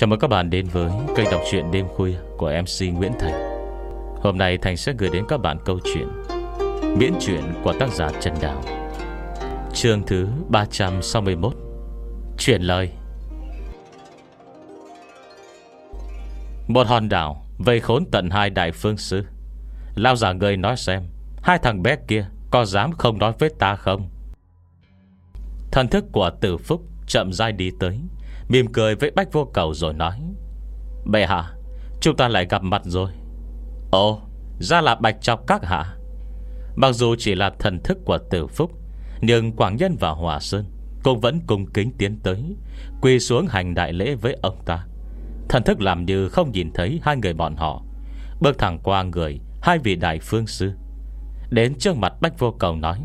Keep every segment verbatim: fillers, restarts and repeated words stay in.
Chào mừng các bạn đến với kênh đọc truyện đêm khuya của em xê Nguyễn Thành. Hôm nay Thành sẽ gửi đến các bạn câu chuyện Miễn truyện của tác giả Trần Đào, chương thứ ba trăm sáu mươi mốt. Chuyển lời. Một hòn đảo vây khốn tận hai đại phương sư. Lao giả người nói xem, hai thằng bé kia có dám không nói với ta không? Thần thức của Tử Phúc chậm rãi đi tới, mỉm cười với Bách Vô Cầu rồi nói: Bệ hạ, chúng ta lại gặp mặt rồi. Ồ, ra là Bạch Trọc các hạ. Mặc dù chỉ là thần thức của Tử Phúc, nhưng Quảng Nhân và Hòa Sơn cũng vẫn cung kính tiến tới, quỳ xuống hành đại lễ với ông ta. Thần thức làm như không nhìn thấy hai người bọn họ, bước thẳng qua người hai vị đại phương sư, đến trước mặt Bách Vô Cầu nói: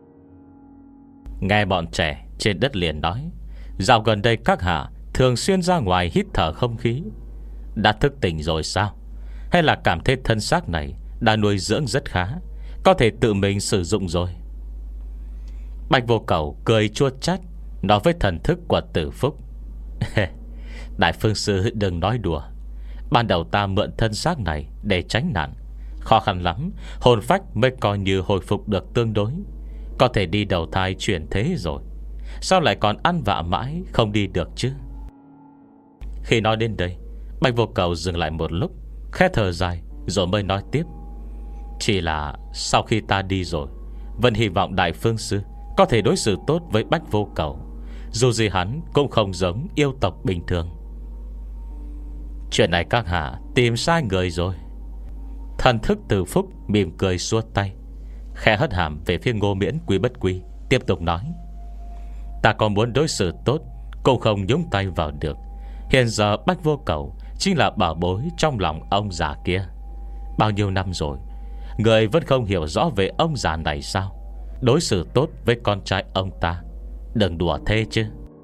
Nghe bọn trẻ trên đất liền nói, dạo gần đây các hạ thường xuyên ra ngoài hít thở không khí. Đã thức tỉnh rồi sao? Hay là cảm thấy thân xác này đã nuôi dưỡng rất khá, có thể tự mình sử dụng rồi? Bạch Vô Cầu cười chua chát nói với thần thức của Tử Phúc: Đại phương sư đừng nói đùa. Ban đầu ta mượn thân xác này để tránh nạn, khó khăn lắm hồn phách mới coi như hồi phục được tương đối, có thể đi đầu thai chuyển thế rồi. Sao lại còn ăn vạ mãi không đi được chứ? Khi nói đến đây, Bạch Vô Cầu dừng lại một lúc, khẽ thở dài rồi mới nói tiếp: Chỉ là sau khi ta đi rồi, vẫn hy vọng đại phương sư có thể đối xử tốt với Bách Vô Cầu. Dù gì hắn cũng không giống yêu tộc bình thường. Chuyện này các hạ tìm sai người rồi. Thần thức Tử Phúc mỉm cười xua tay, khẽ hất hàm về phía Ngô Miễn Quý Bất Quý, tiếp tục nói: Ta còn muốn đối xử tốt cũng không nhúng tay vào được. Hiện giờ Bách Vô Cầu chính là bảo bối trong lòng ông già kia. Bao nhiêu năm rồi, người vẫn không hiểu rõ về ông già này sao? Đối xử tốt với con trai ông ta, đừng đùa thế chứ.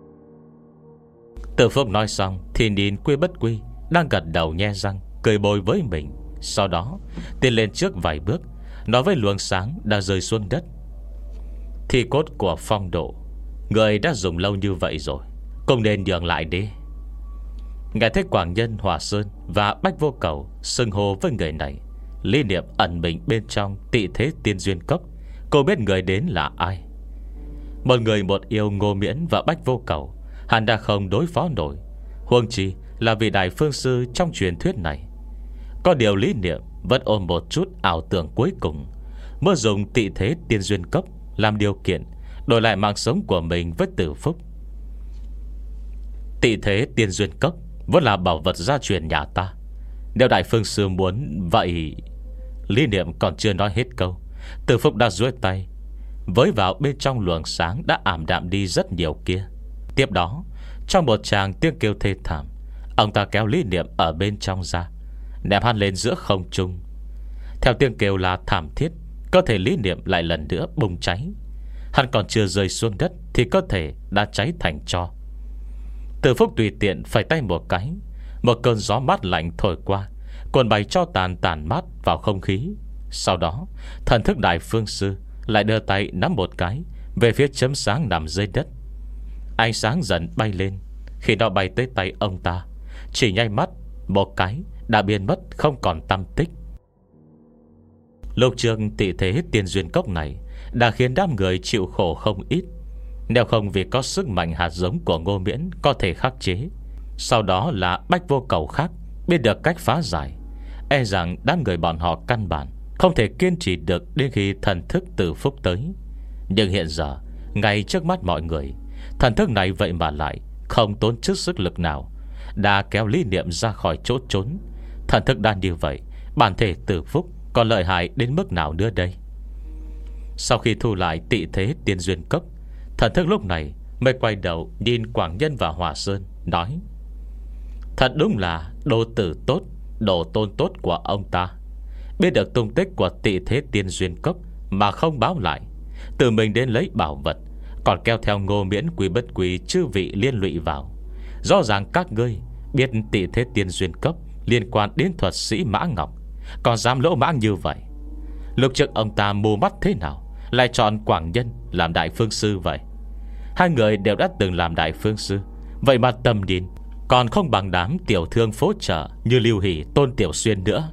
Tử Phúc nói xong thì nhìn Quy Bất Quy đang gật đầu nhe răng, cười bồi với mình. Sau đó tiến lên trước vài bước, nói với luồng sáng đã rơi xuống đất: Thi cốt của Phong Độ, người đã dùng lâu như vậy rồi, cũng nên nhường lại đi. Nghe thấy Quảng Nhân, Hòa Sơn và Bách Vô Cầu xưng hô với người này, Lý Niệm ẩn mình bên trong Tị Thế Tiên Duyên Cốc. Cô biết người đến là ai. Một người một yêu Ngô Miễn và Bách Vô Cầu, hắn đã không đối phó nổi, huống chi là vị đại phương sư trong truyền thuyết này. Có điều Lý Niệm vẫn ôm một chút ảo tưởng cuối cùng, mới dùng Tị Thế Tiên Duyên Cốc làm điều kiện đổi lại mạng sống của mình với Tử Phúc. Tị Thế Tiên Duyên Cốc vẫn là bảo vật gia truyền nhà ta. Nếu đại phương sư muốn vậy... Lý Niệm còn chưa nói hết câu, Tử Phúc đã duỗi tay với vào bên trong luồng sáng đã ảm đạm đi rất nhiều kia. Tiếp đó, trong một tràng tiếng kêu thê thảm, ông ta kéo Lý Niệm ở bên trong ra, ném hắn lên giữa không trung. Theo tiếng kêu là thảm thiết, cơ thể Lý Niệm lại lần nữa bùng cháy. Hắn còn chưa rơi xuống đất thì cơ thể đã cháy thành tro. Tử Phúc tùy tiện phẩy tay một cái, một cơn gió mát lạnh thổi qua, cuốn bay cho tàn tàn mát vào không khí. Sau đó, thần thức đại phương sư lại đưa tay nắm một cái về phía chấm sáng nằm dưới đất. Ánh sáng dần bay lên. Khi nó bay tới tay ông ta, chỉ nháy mắt một cái đã biến mất không còn tăm tích. Lục trường Tị Thế Tiên Duyên Cốc này đã khiến đám người chịu khổ không ít. Nếu không vì có sức mạnh hạt giống của Ngô Miễn có thể khắc chế, sau đó là Bách Vô Cầu khác biết được cách phá giải, e rằng đám người bọn họ căn bản không thể kiên trì được đến khi thần thức Tử Phúc tới. Nhưng hiện giờ, ngay trước mắt mọi người, thần thức này vậy mà lại không tốn chút sức lực nào, đã kéo Lý Niệm ra khỏi chỗ trốn. Thần thức đan như vậy, bản thể Tử Phúc còn lợi hại đến mức nào nữa đây? Sau khi thu lại Tị Thế Tiên Duyên Cốc, thần thức lúc này mới quay đầu nhìn Quảng Nhân và Hòa Sơn, nói: Thật đúng là đồ tử tốt, đồ tôn tốt của ông ta. Biết được tung tích của Tị Thế Tiên Duyên Cốc mà không báo lại, tự mình đến lấy bảo vật, còn kéo theo Ngô Miễn Quý Bất Quý chư vị liên lụy vào. Rõ ràng các ngươi biết Tị Thế Tiên Duyên Cốc liên quan đến thuật sĩ Mã Ngọc, còn dám lỗ mãng như vậy. Lúc trước ông ta mù mắt thế nào lại chọn Quảng Nhân làm đại phương sư vậy? Hai người đều đã từng làm đại phương sư, vậy mà tầm nhìn còn không bằng đám tiểu thương phố chợ như Lưu Hỷ, Tôn Tiểu Xuyên nữa.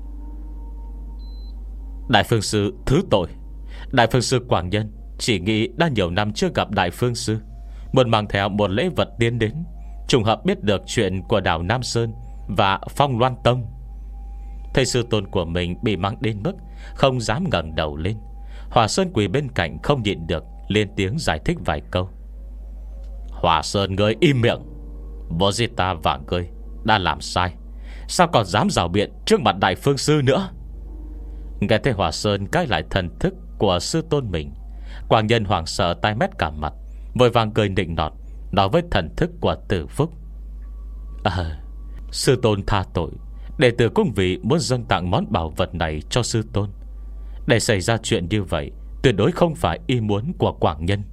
Đại Phương Sư thứ tội. Đại Phương Sư Quảng Nhân chỉ nghĩ đã nhiều năm chưa gặp Đại Phương Sư, muốn mang theo một lễ vật tiến đến, trùng hợp biết được chuyện của đảo Nam Sơn và Phong Loan Tông. Thầy sư tôn của mình bị mang đến mức không dám ngẩng đầu lên. Hòa Sơn quỳ bên cạnh không nhịn được, lên tiếng giải thích vài câu. Hòa Sơn ngươi im miệng. Bố gì ta và ngươi đã làm sai, sao còn dám rào biện trước mặt Đại Phương Sư nữa? Nghe thấy Hòa Sơn cãi lại thần thức của sư tôn mình, Quảng Nhân hoảng sợ tai mét cả mặt, vội vàng cười nịnh nọt, nói với thần thức của Tử Phúc: À, sư tôn tha tội. Đệ tử cung vị muốn dâng tặng món bảo vật này cho sư tôn. Để xảy ra chuyện như vậy tuyệt đối không phải ý muốn của Quảng Nhân.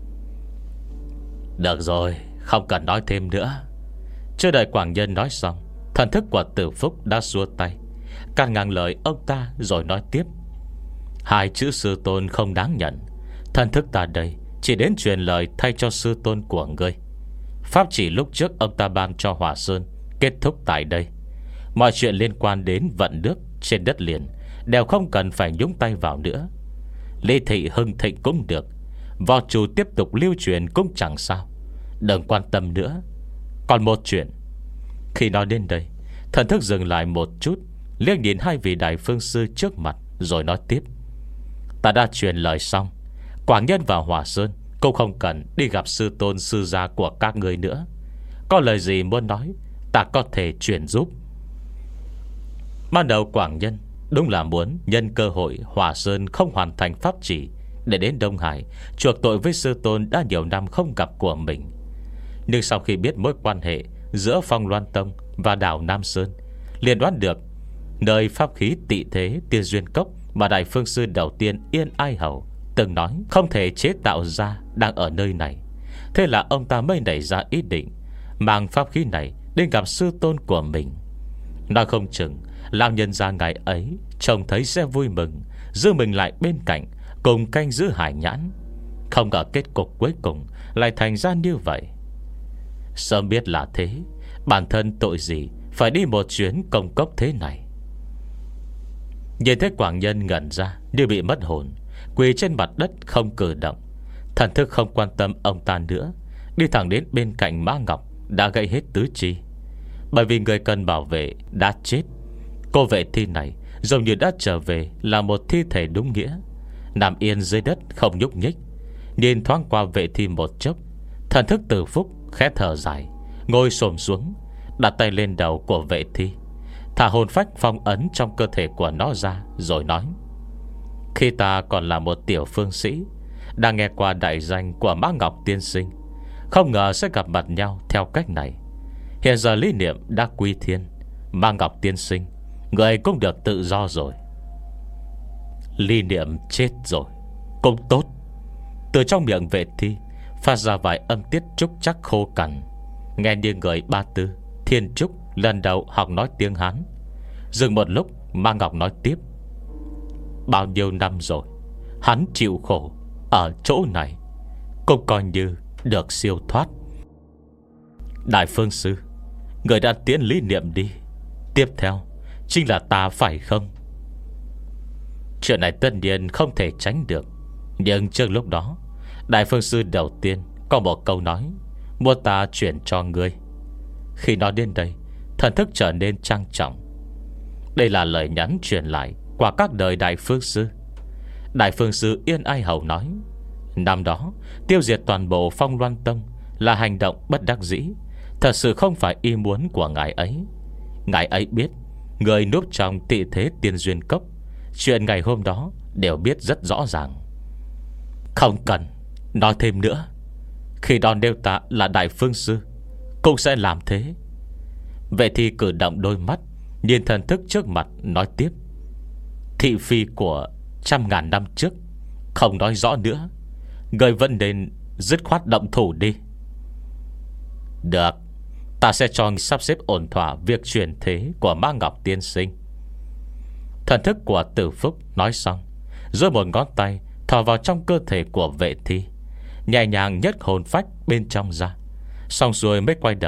Được rồi, không cần nói thêm nữa. Chưa đợi Quảng Nhân nói xong, thần thức của Tử Phúc đã xua tay, cắt ngang lời ông ta rồi nói tiếp: Hai chữ sư tôn không đáng nhận. Thần thức ta đây chỉ đến truyền lời thay cho sư tôn của ngươi. Pháp chỉ lúc trước ông ta ban cho Hòa Sơn kết thúc tại đây. Mọi chuyện liên quan đến vận nước trên đất liền đều không cần phải nhúng tay vào nữa. Lý thị hưng thịnh cũng được, võ chủ tiếp tục lưu truyền cũng chẳng sao. Đừng quan tâm nữa. Còn một chuyện. Khi nói đến đây, thần thức dừng lại một chút, liếc nhìn hai vị Đại Phương Sư trước mặt, rồi nói tiếp: Ta đã truyền lời xong, Quảng Nhân và Hòa Sơn cũng không cần đi gặp sư tôn sư gia của các ngươi nữa. Có lời gì muốn nói, ta có thể truyền giúp. Ban đầu Quảng Nhân đúng là muốn nhân cơ hội Hòa Sơn không hoàn thành pháp chỉ để đến Đông Hải chuộc tội với sư tôn đã nhiều năm không gặp của mình. Nhưng sau khi biết mối quan hệ giữa Phong Loan Tông và đảo Nam Sơn, liền đoán được nơi pháp khí tị thế Tiên Duyên Cốc mà Đại Phương Sư đầu tiên Yên Ai Hầu từng nói không thể chế tạo ra đang ở nơi này. Thế là ông ta mới nảy ra ý định mang pháp khí này đến gặp sư tôn của mình. Nói không chừng lão nhân gia ngày ấy trông thấy sẽ vui mừng, giữ mình lại bên cạnh cùng canh giữ hải nhãn. Không ngờ kết cục cuối cùng lại thành ra như vậy. Sớm biết là thế, bản thân tội gì phải đi một chuyến công cốc thế này. Nhìn thấy Quảng Nhân ngẩn ra như bị mất hồn, quỳ trên mặt đất không cử động. Thần thức không quan tâm ông ta nữa, đi thẳng đến bên cạnh Mã Ngọc đã gãy hết tứ chi. Bởi vì người cần bảo vệ đã chết, cô vệ thi này giống như đã trở về là một thi thể đúng nghĩa, nằm yên dưới đất không nhúc nhích. Nhìn thoáng qua vệ thi một chốc, thần thức Từ Phúc khẽ thở dài, ngồi xổm xuống, đặt tay lên đầu của vệ thi, thả hồn phách phong ấn trong cơ thể của nó ra, rồi nói: Khi ta còn là một tiểu phương sĩ, đang nghe qua đại danh của Mã Ngọc tiên sinh, không ngờ sẽ gặp mặt nhau theo cách này. Hiện giờ lý niệm đã quy thiên, Mã Ngọc tiên sinh, người cũng được tự do rồi. Lý niệm chết rồi cũng tốt. Từ trong miệng vệ thi phát ra vài âm tiết trúc chắc khô cằn, nghe như người Ba Tư, Thiên Trúc lần đầu học nói tiếng Hán. Dừng một lúc, Ma Ngọc nói tiếp: Bao nhiêu năm rồi hắn chịu khổ ở chỗ này, cũng coi như được siêu thoát. Đại Phương Sư, người đã tiến lý niệm đi, tiếp theo chính là ta phải không? Chuyện này tất nhiên không thể tránh được. Nhưng trước lúc đó, Đại Phương Sư đầu tiên có một câu nói muốn ta chuyển cho ngươi. Khi nói đến đây, thần thức trở nên trang trọng. Đây là lời nhắn truyền lại qua các đời Đại Phương Sư. Đại Phương Sư Yên Ai Hầu nói, năm đó tiêu diệt toàn bộ Phong Loan Tông là hành động bất đắc dĩ, thật sự không phải ý muốn của ngài ấy. Ngài ấy biết người núp trong tị thế Tiên Duyên Cốc, chuyện ngày hôm đó đều biết rất rõ ràng. Không cần nói thêm nữa. Khi đó nếu ta là Đại Phương Sư cũng sẽ làm thế. Vệ thi cử động đôi mắt, nhìn thần thức trước mặt nói tiếp: Thị phi của trăm ngàn năm trước không nói rõ nữa, người vẫn nên dứt khoát động thủ đi. Được, ta sẽ cho sắp xếp ổn thỏa việc chuyển thế của Mã Ngọc tiên sinh. Thần thức của Tử Phúc nói xong, rồi một ngón tay thò vào trong cơ thể của vệ thi, nhẹ nhàng nhấc hồn phách bên trong ra, xong rồi mới quay đầu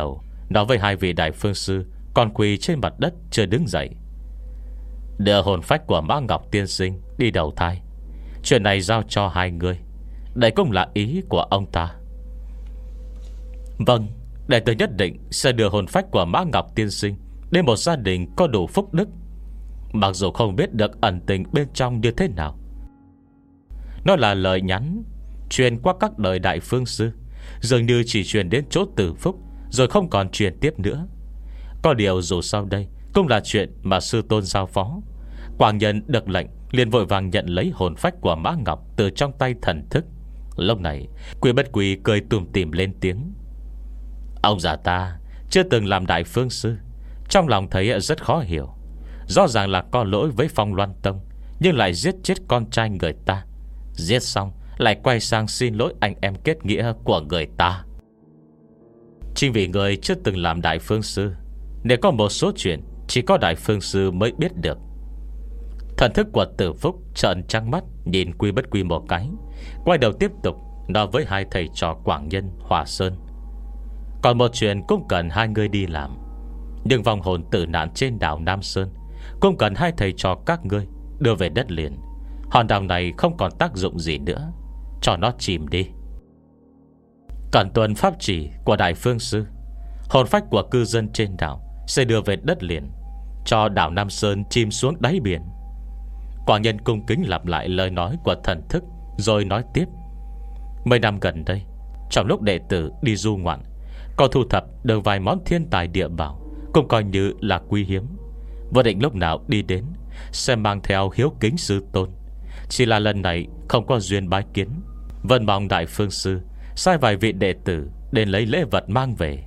nói với hai vị đại phương sư còn quỳ trên mặt đất chưa đứng dậy: Đưa hồn phách của Mã Ngọc tiên sinh đi đầu thai. Chuyện này giao cho hai người. Đây cũng là ý của ông ta. Vâng, đệ tử nhất định sẽ đưa hồn phách của Mã Ngọc tiên sinh đến một gia đình có đủ phúc đức. Mặc dù không biết được ẩn tình bên trong như thế nào. Nó là lời nhắn truyền qua các đời đại phương sư, dường như chỉ truyền đến chỗ Tử Phúc, rồi không còn truyền tiếp nữa. Có điều dù sau đây cũng là chuyện mà sư tôn giao phó. Quảng Nhân được lệnh liền vội vàng nhận lấy hồn phách của Mã Ngọc từ trong tay thần thức. Lúc này Quy Bất Quy cười tủm tỉm lên tiếng: Ông già ta chưa từng làm đại phương sư, trong lòng thấy rất khó hiểu. Rõ ràng là có lỗi với Phong Loan Tông, nhưng lại giết chết con trai người ta. Giết xong lại quay sang xin lỗi anh em kết nghĩa của người ta. Chính vì người chưa từng làm đại phương sư, để có một số chuyện chỉ có đại phương sư mới biết được. Thần thức của Tử Phúc trợn trắng mắt nhìn Quy Bất Quy một cái, quay đầu tiếp tục nói với hai thầy trò Quảng Nhân, Hòa Sơn: Còn một chuyện cũng cần hai người đi làm. Nhưng vong hồn tử nạn trên đảo Nam Sơn cũng cần hai thầy trò các ngươi đưa về đất liền. Hòn đảo này không còn tác dụng gì nữa, cho nó chìm đi. Cẩn tuân pháp chỉ của đại phương sư, hồn phách của cư dân trên đảo sẽ đưa về đất liền, cho đảo Nam Sơn chìm xuống đáy biển. Quảng Nhân cung kính lặp lại lời nói của thần thức, rồi nói tiếp: Mấy năm gần đây, trong lúc đệ tử đi du ngoạn, có thu thập được vài món thiên tài địa bảo, cũng coi như là quý hiếm. Vô định lúc nào đi đến sẽ mang theo hiếu kính sư tôn. Chỉ là lần này không có duyên bái kiến, vẫn mong đại phương sư sai vài vị đệ tử đến lấy lễ vật mang về.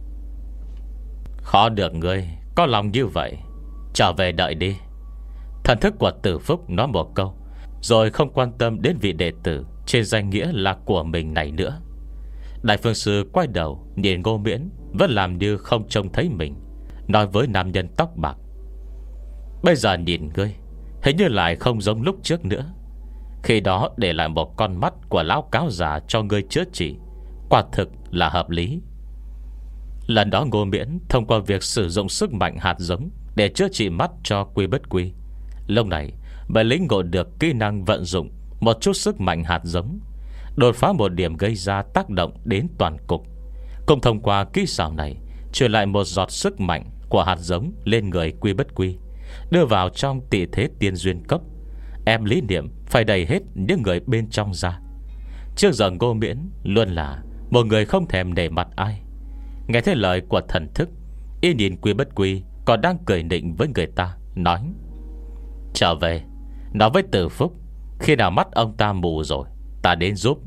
Khó được ngươi có lòng như vậy, trở về đợi đi. Thần thức của Tử Phúc nói một câu, rồi không quan tâm đến vị đệ tử trên danh nghĩa là của mình này nữa. Đại phương sư quay đầu nhìn Ngô Miễn, vẫn làm như không trông thấy mình, nói với nam nhân tóc bạc: Bây giờ nhìn ngươi hình như lại không giống lúc trước nữa. Khi đó để lại một con mắt của lão cáo già cho ngươi chữa trị, quả thực là hợp lý. Lần đó Ngô Miễn thông qua việc sử dụng sức mạnh hạt giống để chữa trị mắt cho Quy Bất Quy. Lúc này mới lĩnh ngộ được kỹ năng vận dụng một chút sức mạnh hạt giống, đột phá một điểm gây ra tác động đến toàn cục. Cùng thông qua kỹ xảo này truyền lại một giọt sức mạnh của hạt giống lên người Quy Bất Quy, đưa vào trong tị thế tiên duyên cốc. Em lý niệm phải đầy hết những người bên trong ra. Trước giờ Ngô Miễn luôn là một người không thèm nể mặt ai. Nghe thấy lời của thần thức, y nhìn Quy Bất Quy còn đang cười nịnh với người ta, nói: Trở về nói với Tử Phúc, khi nào mắt ông ta mù rồi, ta đến giúp.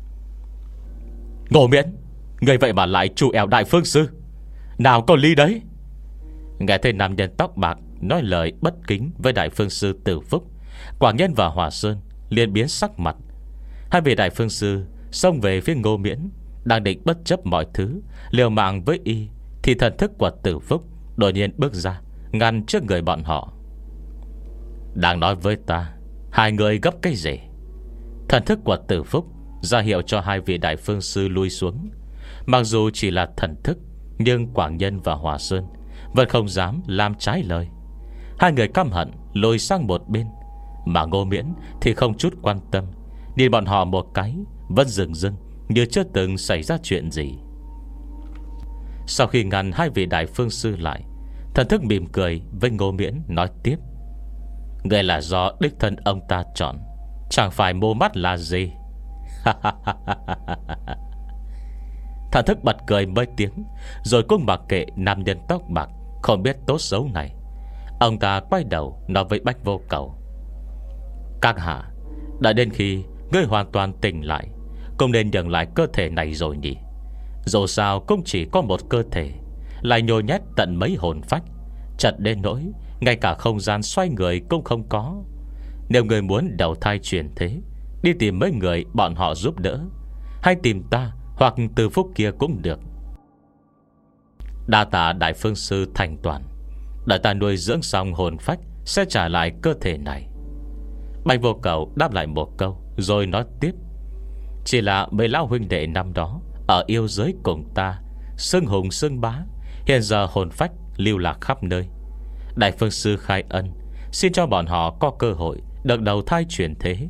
Ngô Miễn, người vậy mà lại trụ eo đại phương sư, nào có ly đấy. Nghe thấy nam nhân tóc bạc nói lời bất kính với đại phương sư Tử Phúc, Quảng Nhân và Hòa Sơn liền biến sắc mặt. Hai vị đại phương sư xông về phía Ngô Miễn, đang định bất chấp mọi thứ liều mạng với y, thì thần thức của Tử Phúc đột nhiên bước ra, ngăn trước người bọn họ. Đang nói với ta, hai người gấp cái gì? Thần thức của Tử Phúc ra hiệu cho hai vị đại phương sư lui xuống. Mặc dù chỉ là thần thức, nhưng Quảng Nhân và Hòa Sơn vẫn không dám làm trái lời. Hai người căm hận lùi sang một bên, mà Ngô Miễn thì không chút quan tâm, nhìn bọn họ một cái, vẫn dừng dưng như chưa từng xảy ra chuyện gì. Sau khi ngăn hai vị đại phương sư lại, thần thức mỉm cười với Ngô Miễn, nói tiếp: Người là do đích thân ông ta chọn, chẳng phải mô mắt là gì. Thần thức bật cười mấy tiếng, rồi cũng mặc kệ nam nhân tóc bạc không biết tốt xấu này. Ông ta quay đầu nói với Bách Vô Cầu: Các hạ, đợi đến khi ngươi hoàn toàn tỉnh lại, cũng nên nhận lại cơ thể này rồi nhỉ. Dù sao cũng chỉ có một cơ thể, lại nhồi nhét tận mấy hồn phách, chật đến nỗi ngay cả không gian xoay người cũng không có. Nếu người muốn đầu thai chuyển thế, đi tìm mấy người bọn họ giúp đỡ, hay tìm ta hoặc Từ Phúc kia cũng được. Đa tạ đại phương sư thành toàn, đợi ta nuôi dưỡng xong hồn phách sẽ trả lại cơ thể này. Bạch Vô Cầu đáp lại một câu, rồi nói tiếp: Chỉ là mấy lão huynh đệ năm đó ở yêu giới cùng ta xưng hùng xưng bá, Hiện giờ hồn phách lưu lạc khắp nơi. Đại Phương Sư khai ân, xin cho bọn họ có cơ hội được đầu thai chuyển thế.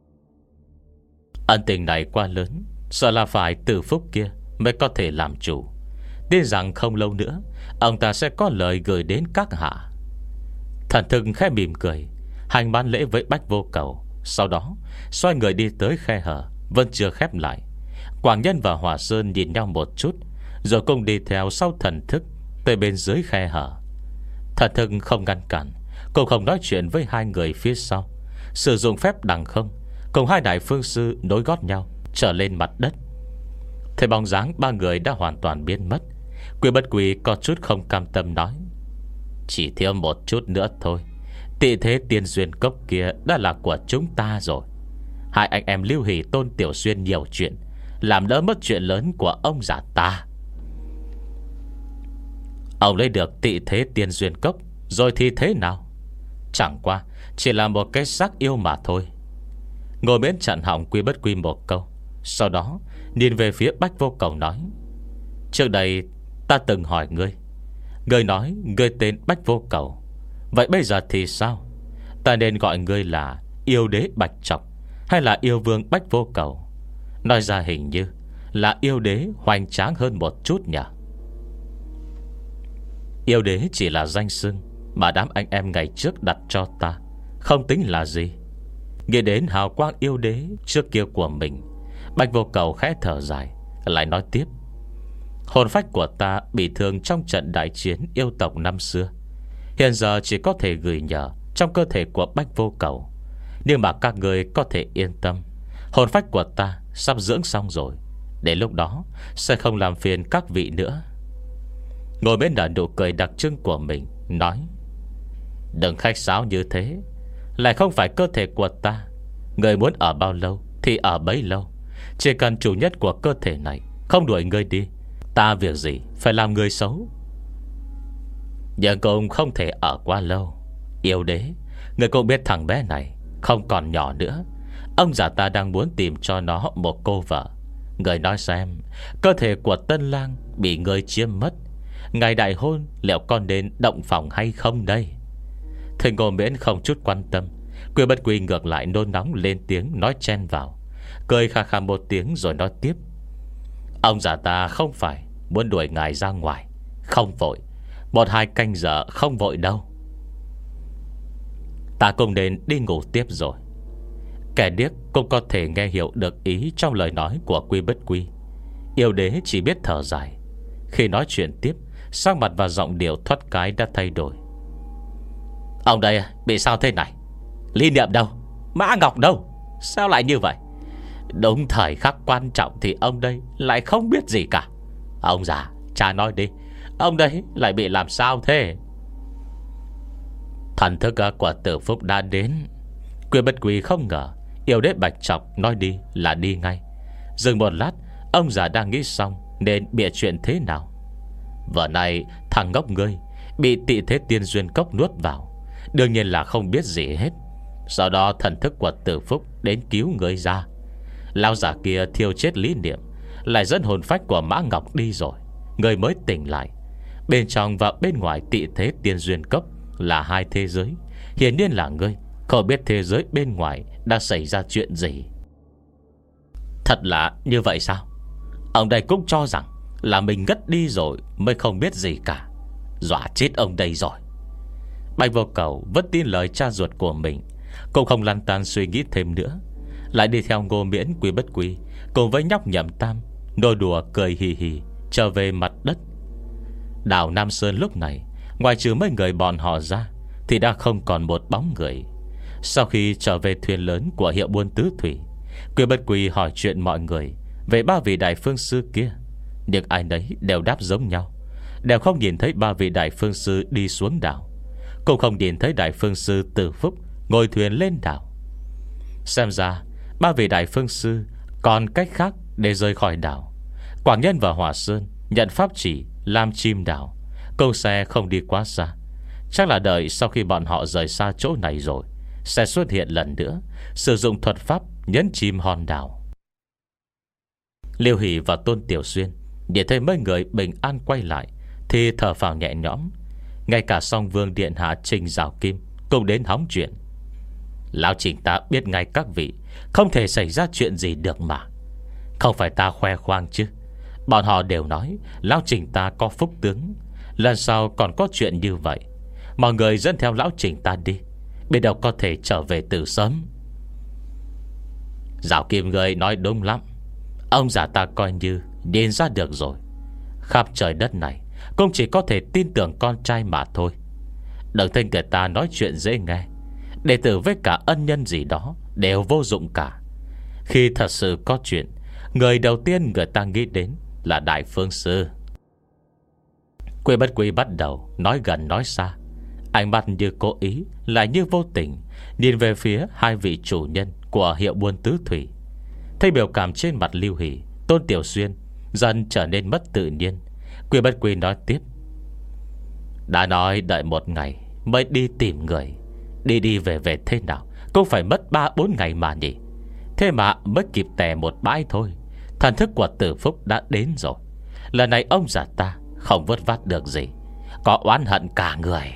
Ân tình này quá lớn, sợ là phải Từ Phúc kia mới có thể làm chủ. Tin rằng không lâu nữa ông ta sẽ có lời gửi đến các hạ. Thần thực khẽ mỉm cười, hành bán lễ với Bách Vô Cầu. Sau đó xoay người đi tới khe hở vẫn chưa khép lại. Quảng Nhân và Hòa Sơn nhìn nhau một chút, rồi cùng đi theo sau thần thức tới bên dưới khe hở. Thần thực không ngăn cản, cũng không nói chuyện với hai người phía sau, sử dụng phép đằng không, cùng hai đại phương sư nối gót nhau trở lên mặt đất. Thấy bóng dáng ba người đã hoàn toàn biến mất, Quy Bất Quy có chút không cam tâm nói: chỉ thiếu một chút nữa thôi, tị thế tiên duyên cốc kia đã là của chúng ta rồi. Hai anh em Lưu Hỷ Tôn Tiểu Xuyên nhiều chuyện, làm đỡ mất chuyện lớn của ông già ta. Ông lấy được tị thế tiên duyên cốc rồi thì thế nào? Chẳng qua chỉ là một cái xác yêu mà thôi. Ngồi bên chặn họng Quy Bất Quy một câu, sau đó nhìn về phía Bách Vô Cầu nói: trước đây ta từng hỏi ngươi, ngươi nói ngươi tên Bách Vô Cầu. Vậy bây giờ thì sao? Ta nên gọi ngươi là yêu đế Bạch Trọc hay là yêu vương Bách Vô Cầu? Nói ra hình như là yêu đế hoành tráng hơn một chút nhỉ. Yêu đế chỉ là danh xưng mà đám anh em ngày trước đặt cho ta, không tính là gì. Nghĩ đến hào quang yêu đế trước kia của mình, Bạch Vô Cầu khẽ thở dài, lại nói tiếp: hồn phách của ta bị thương trong trận đại chiến yêu tộc năm xưa, hiện giờ chỉ có thể gửi nhờ trong cơ thể của Bách Vô Cầu. Nhưng mà các người có thể yên tâm, hồn phách của ta sắp dưỡng xong rồi, đến lúc đó sẽ không làm phiền các vị nữa. Ngồi bên nở nụ cười đặc trưng của mình, nói: đừng khách sáo như thế, lại không phải cơ thể của ta. Người muốn ở bao lâu thì ở bấy lâu, chỉ cần chủ nhân của cơ thể này không đuổi người đi, ta việc gì phải làm người xấu. Nhưng cũng không thể ở quá lâu. Yêu đế, người cũng biết thằng bé này không còn nhỏ nữa. Ông già ta đang muốn tìm cho nó một cô vợ. Người nói xem, cơ thể của tân lang bị người chiếm mất, ngày đại hôn liệu con nên động phòng hay không đây? Thầy Ngô Miễn không chút quan tâm, Quy Bất Quy ngược lại nôn nóng lên tiếng nói chen vào, cười khà khà một tiếng rồi nói tiếp: ông già ta không phải muốn đuổi ngài ra ngoài, không vội, một hai canh giờ không vội đâu. Ta cũng nên đi ngủ tiếp rồi. Kẻ điếc cũng có thể nghe hiểu được ý trong lời nói của Quy Bất Quy. Yêu đế chỉ biết thở dài. Khi nói chuyện tiếp, sắc mặt và giọng điệu thoát cái đã thay đổi. Ông đây bị sao thế này? Lý Niệm đâu? Mã Ngọc đâu? Sao lại như vậy? Đúng thời khắc quan trọng thì ông đây lại không biết gì cả. Ông già, cha nói đi, ông đây lại bị làm sao thế? Thần thức của Tử Phúc đã đến. Quy Bất Quy không ngờ yêu đế Bạch Trọc nói đi là đi ngay. Dừng một lát, ông già đang nghĩ xong nên bịa chuyện thế nào. Vợ này thằng ngốc ngươi bị tị thế tiên duyên cốc nuốt vào, đương nhiên là không biết gì hết. Sau đó thần thức của Tử Phúc đến cứu người ra. Lão giả kia thiêu chết Lý Niệm, lại dẫn hồn phách của Mã Ngọc đi rồi, người mới tỉnh lại. Bên trong và bên ngoài tị thế tiên duyên cốc là hai thế giới. Hiển nhiên là ngươi không biết thế giới bên ngoài đã xảy ra chuyện gì. Thật là như vậy sao? Ông đây cũng cho rằng là mình ngất đi rồi mới không biết gì cả. Dọa chết ông đây rồi. Bạch Vô Cầu vẫn tin lời cha ruột của mình, cũng không lăn tan suy nghĩ thêm nữa, lại đi theo Ngô Miễn, Quy Bất Quy cùng với nhóc Nhậm Tam nô đùa cười hì hì trở về mặt đất. Đảo Nam Sơn lúc này, ngoài trừ mấy người bọn họ ra thì đã không còn một bóng người. Sau khi trở về thuyền lớn của hiệu buôn tứ thủy, Quy Bất Quy hỏi chuyện mọi người về ba vị đại phương sư kia, nhưng ai nấy đều đáp giống nhau, đều không nhìn thấy ba vị đại phương sư đi xuống đảo, cũng không nhìn thấy đại phương sư Tử Phúc ngồi thuyền lên đảo. Xem ra ba vị đại phương sư còn cách khác để rời khỏi đảo. Quảng Nhân và Hòa Sơn nhận pháp chỉ làm chim đảo, câu xe không đi quá xa. Chắc là đợi sau khi bọn họ rời xa chỗ này rồi sẽ xuất hiện lần nữa, sử dụng thuật pháp nhấn chim hòn đảo. Liêu Hỷ và Tôn Tiểu Xuyên nhìn thấy mấy người bình an quay lại thì thở phào nhẹ nhõm. Ngay cả Song Vương điện hạ Trình Giảo Kim cũng đến hóng chuyện. Lão Trình ta biết ngay các vị, không thể xảy ra chuyện gì được mà. Không phải ta khoe khoang chứ. Bọn họ đều nói Lão Trình ta có phúc tướng. Lần sau còn có chuyện như vậy, mọi người dẫn theo Lão Trình ta đi, biết đâu có thể trở về từ sớm. Giảo Kim người nói đúng lắm. Ông già ta coi như nhìn ra được rồi. Khắp trời đất này cũng chỉ có thể tin tưởng con trai mà thôi. Đừng thấy người ta nói chuyện dễ nghe. Đệ tử với cả ân nhân gì đó đều vô dụng cả. Khi thật sự có chuyện, người đầu tiên người ta nghĩ đến là Đại Phương Sư. Quy Bất Quy bắt đầu nói gần nói xa, ánh mắt như cố ý lại như vô tình nhìn về phía hai vị chủ nhân của hiệu buôn tứ thủy. Thấy biểu cảm trên mặt Lưu Hỷ, Tôn Tiểu Xuyên dần trở nên mất tự nhiên. Quy Bất Quy nói tiếp: đã nói đợi một ngày mới đi tìm người, đi đi về về thế nào cũng phải mất ba bốn ngày mà nhỉ. Thế mà mới kịp tè một bãi thôi, thần thức của Tử Phúc đã đến rồi. Lần này ông già ta không vớt vát được gì, có oán hận cả người.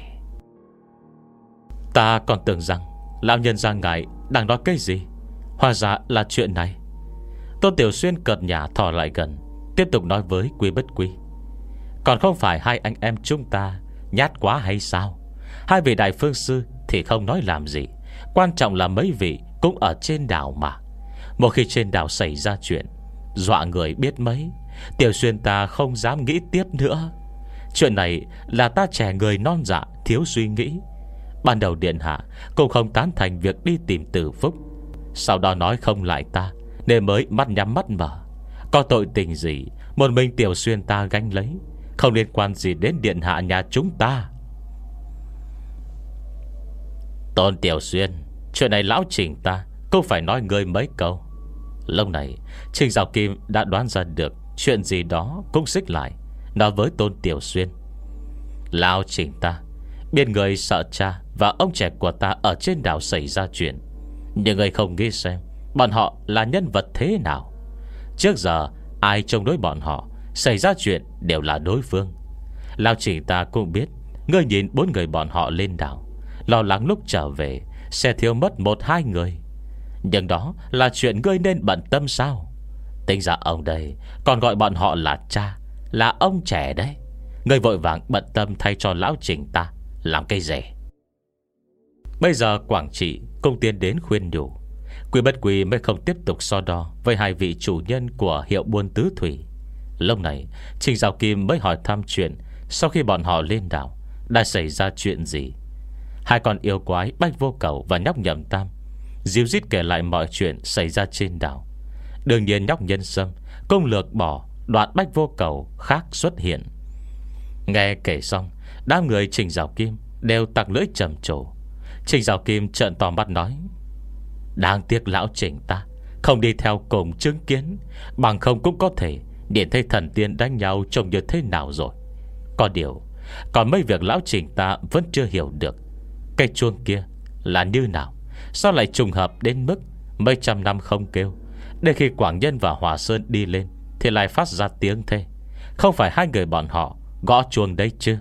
Ta còn tưởng rằng lão nhân gia ngài đang nói cái gì, hóa ra là chuyện này. Tôn Tiểu Xuyên cợt nhả thò lại gần, tiếp tục nói với Quy Bất Quy: còn không phải hai anh em chúng ta nhát quá hay sao? Hai vị đại phương sư thì không nói làm gì, quan trọng là mấy vị cũng ở trên đảo mà. Một khi trên đảo xảy ra chuyện, dọa người biết mấy. Tiểu Xuyên ta không dám nghĩ tiếp nữa. Chuyện này là ta trẻ người non dạ, thiếu suy nghĩ. Ban đầu điện hạ cũng không tán thành việc đi tìm Tử Phúc, sau đó nói không lại ta, nên mới mắt nhắm mắt mở. Có tội tình gì một mình Tiểu Xuyên ta gánh lấy, không liên quan gì đến điện hạ nhà chúng ta. Tôn Tiểu Xuyên, chuyện này lão Trình ta cũng phải nói ngươi mấy câu. Lúc này Trình Giảo Kim đã đoán ra được chuyện gì đó, cũng xích lại nói với Tôn Tiểu Xuyên: lão Trình ta biết người sợ cha và ông trẻ của ta ở trên đảo xảy ra chuyện, nhưng người không nghĩ xem bọn họ là nhân vật thế nào. Trước giờ ai chống đối bọn họ xảy ra chuyện đều là đối phương. Lão Trình ta cũng biết ngươi nhìn bốn người bọn họ lên đảo, lo lắng lúc trở về sẽ thiếu mất một hai người. Nhưng đó là chuyện ngươi nên bận tâm sao? Tính ra ông đây còn gọi bọn họ là cha, là ông trẻ đấy. Ngươi vội vàng bận tâm thay cho lão Trình ta làm cây rể. Bây giờ Quảng Trị cũng tiến đến khuyên nhủ. Quy Bất Quy mới không tiếp tục so đo với hai vị chủ nhân của hiệu buôn tứ thủy. Lúc này Trình Giảo Kim mới hỏi thăm chuyện sau khi bọn họ lên đảo đã xảy ra chuyện gì. Hai con yêu quái Bách Vô Cầu và nhóc Nhậm Tam díu dít kể lại mọi chuyện xảy ra trên đảo. Đương nhiên nhóc Nhân Sâm cũng lược bỏ đoạn Bách Vô Cầu khác xuất hiện. Nghe kể xong, đám người Trình Giảo Kim đều tặc lưỡi trầm trồ. Trình Giảo Kim trợn to mắt nói: đáng tiếc lão Trình ta không đi theo cùng chứng kiến, bằng không cũng có thể nhìn thấy thần tiên đánh nhau trông như thế nào rồi. Có điều còn mấy việc lão Trình ta vẫn chưa hiểu được. Cây chuông kia là như nào, sao lại trùng hợp đến mức mấy trăm năm không kêu, đến khi Quảng Nhân và Hòa Sơn đi lên thì lại phát ra tiếng thế? Không phải hai người bọn họ gõ chuông đấy chứ?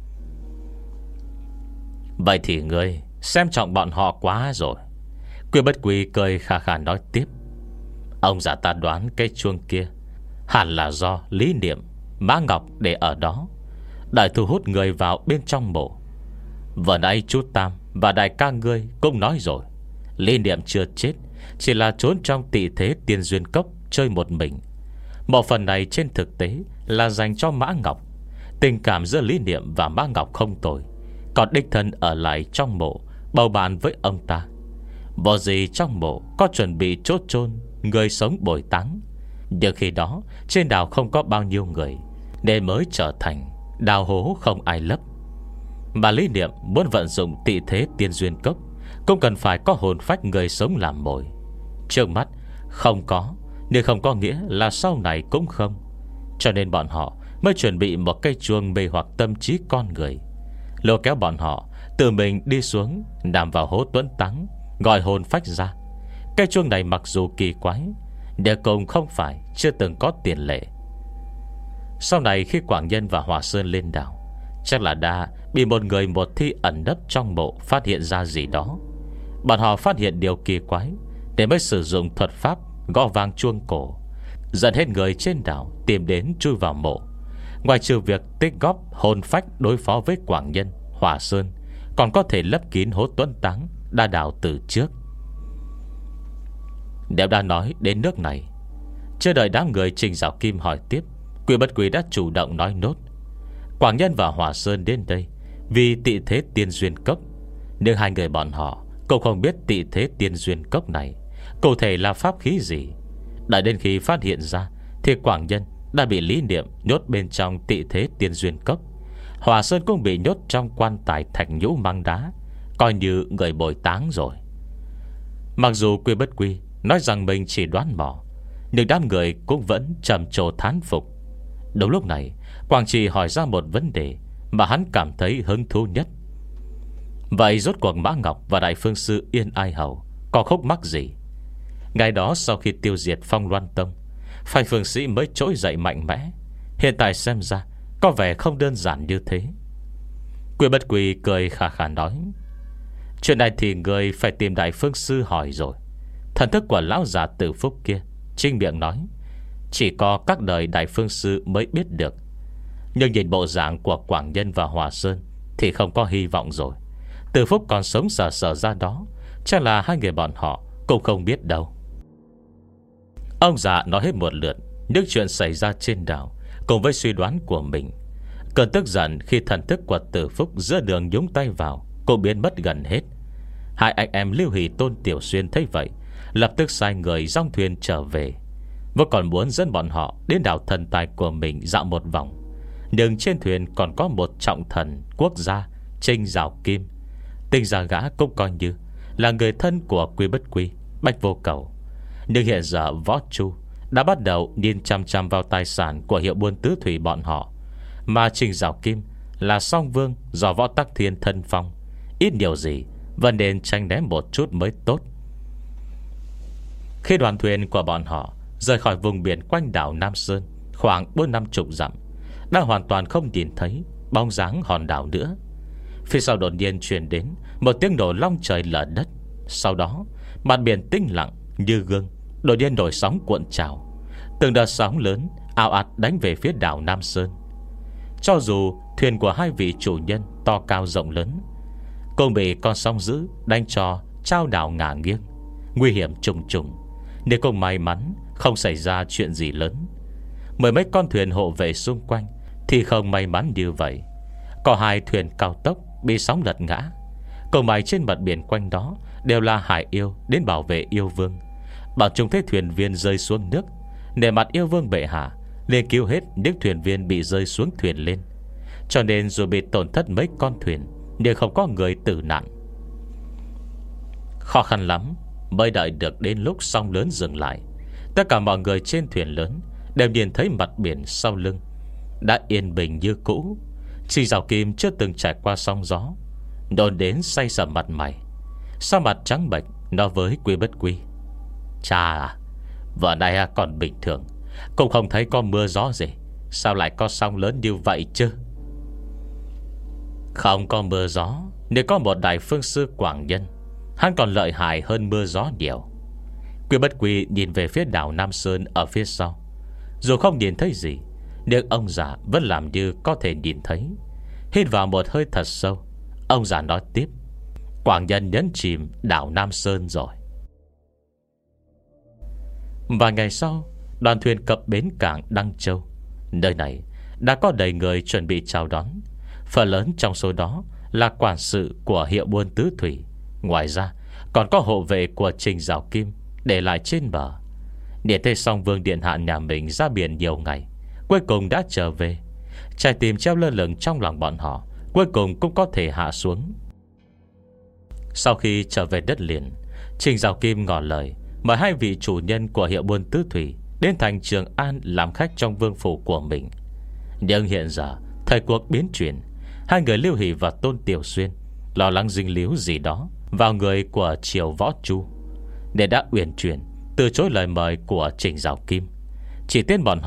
Vậy thì ngươi xem trọng bọn họ quá rồi. Quy Bất Quy cười khà khà nói tiếp: ông già ta đoán cây chuông kia hẳn là do Lý Niệm, Mã Ngọc để ở đó, đại thu hút người vào bên trong mộ. Vừa nãy chú Tam và đại ca ngươi cũng nói rồi, Lý Niệm chưa chết, chỉ là trốn trong tị thế Tiên Duyên Cốc chơi một mình. Một phần này trên thực tế là dành cho Mã Ngọc. Tình cảm giữa Lý Niệm và Mã Ngọc không tồi, còn đích thân ở lại trong mộ bầu bàn với ông ta. Vô gì trong mộ có chuẩn bị chốt chôn người sống bồi táng. Nhưng khi đó trên đảo không có bao nhiêu người, nên mới trở thành đào hố không ai lấp. Mà Lý Niệm muốn vận dụng tị thế Tiên Duyên Cốc cũng cần phải có hồn phách người sống làm mồi. Trước mắt không có, nhưng không có nghĩa là sau này cũng không. Cho nên bọn họ mới chuẩn bị một cây chuông mê hoặc tâm trí con người, lôi kéo bọn họ tự mình đi xuống, nằm vào hố tuẫn tắng, gọi hồn phách ra. Cây chuông này mặc dù kỳ quái, nhưng cũng không phải chưa từng có tiền lệ. Sau này khi Quảng Nhân và Hòa Sơn lên đảo, chắc là đã bị một người một thi ẩn nấp trong mộ phát hiện ra gì đó. Bọn họ phát hiện điều kỳ quái, để mới sử dụng thuật pháp gõ vang chuông cổ, dẫn hết người trên đảo tìm đến chui vào mộ. Ngoài trừ việc tích góp hồn phách đối phó với Quảng Nhân, Hòa Sơn, còn có thể lấp kín hố tuấn táng đã đào từ trước. Nếu đã nói đến nước này, chưa đợi đám người Trình Giảo Kim hỏi tiếp, Quy Bất Quy đã chủ động nói nốt. Quảng Nhân và Hòa Sơn đến đây vì tị thế tiên duyên cốc, nhưng hai người bọn họ cũng không biết tị thế tiên duyên cốc này cụ thể là pháp khí gì. Đợi đến khi phát hiện ra thì Quảng Nhân đã bị Lý Niệm nhốt bên trong tị thế tiên duyên cốc, Hòa Sơn cũng bị nhốt trong quan tài thạch nhũ măng đá, coi như người bồi táng rồi. Mặc dù Quy Bất Quy nói rằng mình chỉ đoán mò, nhưng đám người cũng vẫn trầm trồ thán phục. Đúng lúc này, Quảng Trì hỏi ra một vấn đề mà hắn cảm thấy hứng thú nhất. Vậy rốt cuộc Mã Ngọc và Đại Phương Sư Yên Ai Hầu có khúc mắc gì? Ngày đó sau khi tiêu diệt Phong Loan Tông, Phái Phương Sĩ mới trỗi dậy mạnh mẽ. Hiện tại xem ra có vẻ không đơn giản như thế. Quy Bất Quy cười khà khà nói, chuyện này thì người phải tìm Đại Phương Sư hỏi rồi. Thần thức của lão già Tử Phúc kia chính miệng nói, chỉ có các đời Đại Phương Sư mới biết được. Nhưng nhìn bộ dạng của Quảng Nhân và Hòa Sơn thì không có hy vọng rồi. Tử Phúc còn sống sờ sờ ra đó, chắc là hai người bọn họ cũng không biết đâu. Ông già nói hết một lượt những chuyện xảy ra trên đảo cùng với suy đoán của mình. Cơn tức giận khi thần thức của Tử Phúc giữa đường nhúng tay vào cũng biến mất gần hết. Hai anh em Lưu Hỷ Tôn Tiểu Xuyên thấy vậy, lập tức sai người dong thuyền trở về. Vô còn muốn dẫn bọn họ đến đảo thần tài của mình dạo một vòng. Nhưng trên thuyền còn có một trọng thần quốc gia Trình Giảo Kim. Tinh ra gã cũng coi như là người thân của Quy Bất Quy, Bạch Vô Cầu. Nhưng hiện giờ Võ Chu đã bắt đầu nhìn chăm chăm vào tài sản của hiệu buôn tứ thủy bọn họ, mà Trình Giảo Kim là song vương do Võ Tắc Thiên thân phong. Ít điều gì vẫn nên tranh né một chút mới tốt. Khi đoàn thuyền của bọn họ rời khỏi vùng biển quanh đảo Nam Sơn khoảng bốn năm chục dặm, đã hoàn toàn không nhìn thấy bóng dáng hòn đảo nữa. Phía sau đột nhiên truyền đến một tiếng nổ long trời lở đất. Sau đó mặt biển tĩnh lặng như gương, đột nhiên nổi sóng cuộn trào. Từng đợt sóng lớn ào ạt đánh về phía đảo Nam Sơn. Cho dù thuyền của hai vị chủ nhân to cao rộng lớn cũng bị con sóng dữ đánh cho trao đảo ngả nghiêng, nguy hiểm trùng trùng. Nếu không may mắn không xảy ra chuyện gì lớn, mười mấy con thuyền hộ vệ xung quanh thì không may mắn như vậy. Có hai thuyền cao tốc bị sóng lật ngã. Cầu mày trên mặt biển quanh đó đều là hải yêu đến bảo vệ yêu vương. Bảo chúng thấy thuyền viên rơi xuống nước, để mặt yêu vương bệ hạ liền cứu hết những thuyền viên bị rơi xuống thuyền lên. Cho nên dù bị tổn thất mấy con thuyền, nhưng không có người tử nạn. Khó khăn lắm mới đợi được đến lúc sóng lớn dừng lại. Tất cả mọi người trên thuyền lớn đều nhìn thấy mặt biển sau lưng đã yên bình như cũ. Chỉ Giảo Kim chưa từng trải qua sóng gió, đồn đến say sầm mặt mày, sao mặt trắng bệch nói với Quy Bất Quy, cha à, vợ này còn bình thường, cũng không thấy có mưa gió gì, sao lại có sóng lớn như vậy chứ? Không có mưa gió, nếu có một Đại Phương Sư Quảng Nhân, hắn còn lợi hại hơn mưa gió nhiều. Quy Bất Quy nhìn về phía đảo Nam Sơn ở phía sau. Dù không nhìn thấy gì, nhưng ông già vẫn làm như có thể nhìn thấy. Hít vào một hơi thật sâu, ông già nói tiếp, Quảng Nhân nhấn chìm đảo Nam Sơn rồi. Vài ngày sau, đoàn thuyền cập bến cảng Đăng Châu. Nơi này đã có đầy người chuẩn bị chào đón. Phần lớn trong số đó là quản sự của hiệu buôn tứ thủy. Ngoài ra còn có hộ vệ của Trình Giảo Kim để lại trên bờ. Để thấy xong Vương Điện Hạ nhà mình ra biển nhiều ngày, cuối cùng đã trở về. Trái tim treo lơ lửng trong lòng bọn họ cuối cùng cũng có thể hạ xuống. Sau khi trở về đất liền, Trình Giảo Kim ngỏ lời mời hai vị chủ nhân của hiệu buôn tứ thủy đến thành Trường An làm khách trong vương phủ của mình. Nhưng hiện giờ thời cuộc biến chuyển, hai người Lưu Hỷ và Tôn Tiểu Xuyên lo lắng dính líu gì đó vào người của Triều Võ Chu, nên đã uyển chuyển từ chối lời mời của Trình Giảo Kim. Chỉ tên bọn họ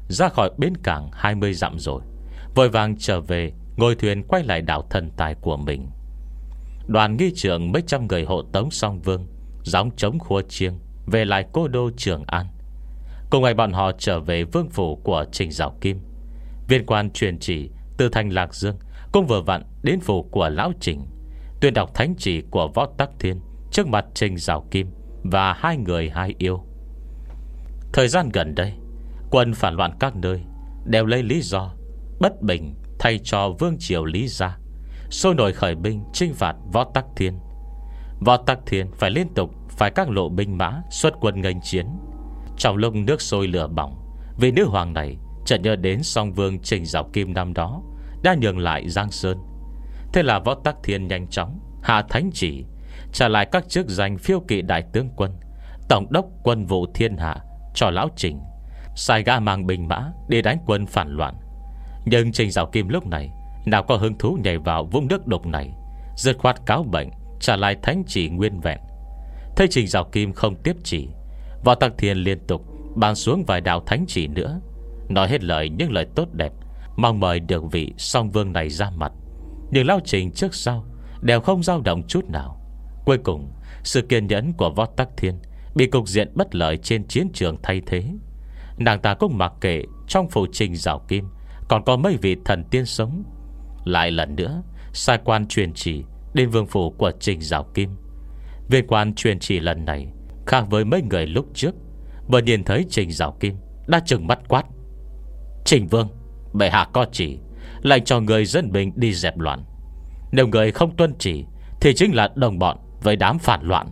ra khỏi bến cảng hai mươi dặm rồi, vội vàng trở về, ngồi thuyền quay lại đảo thần tài của mình. Đoàn nghi trưởng mấy trăm người hộ tống song vương gióng trống khua chiêng về lại cố đô Trường An. Cùng ngày bọn họ trở về vương phủ của Trình Giảo Kim. Viên quan truyền chỉ từ thành Lạc Dương cũng vừa vặn đến phủ của lão Trình, tuyên đọc thánh chỉ của Võ Tắc Thiên trước mặt Trình Giảo Kim và hai người hai yêu. Thời gian gần đây, quân phản loạn các nơi đều lấy lý do bất bình thay cho vương triều Lý Gia, sôi nổi khởi binh chinh phạt Võ Tắc Thiên. Võ Tắc Thiên phải liên tục phải các lộ binh mã xuất quân nghênh chiến. Trong lúc nước sôi lửa bỏng, vì nữ hoàng này chợt nhớ đến song vương Trình Giảo Kim năm đó đã nhường lại Giang Sơn. Thế là Võ Tắc Thiên nhanh chóng hạ thánh chỉ, trả lại các chức danh phiêu kỵ đại tướng quân, tổng đốc quân vụ thiên hạ cho lão Trình, sai gã mang binh mã để đánh quân phản loạn. Nhưng Trình Giảo Kim lúc này nào có hứng thú nhảy vào vũng nước đục này, dứt khoát cáo bệnh trả lại thánh chỉ nguyên vẹn. Thấy Trình Giảo Kim không tiếp chỉ, Võ Tắc Thiên liên tục ban xuống vài đạo thánh chỉ nữa, nói hết lời những lời tốt đẹp, mong mời được vị song vương này ra mặt. Nhưng lão Trình trước sau đều không dao động chút nào. Cuối cùng, sự kiên nhẫn của Võ Tắc Thiên bị cục diện bất lợi trên chiến trường thay thế. Nàng ta cũng mặc kệ trong phủ Trình Giảo Kim còn có mấy vị thần tiên sống, lại lần nữa sai quan truyền chỉ đến vương phủ của Trình Giảo Kim. Viên quan truyền chỉ lần này khác với mấy người lúc trước, vừa nhìn thấy Trình Giảo Kim đã trừng mắt quát: Trình vương, bệ hạ có chỉ, lệnh cho người dân mình đi dẹp loạn. Nếu người không tuân chỉ thì chính là đồng bọn với đám phản loạn.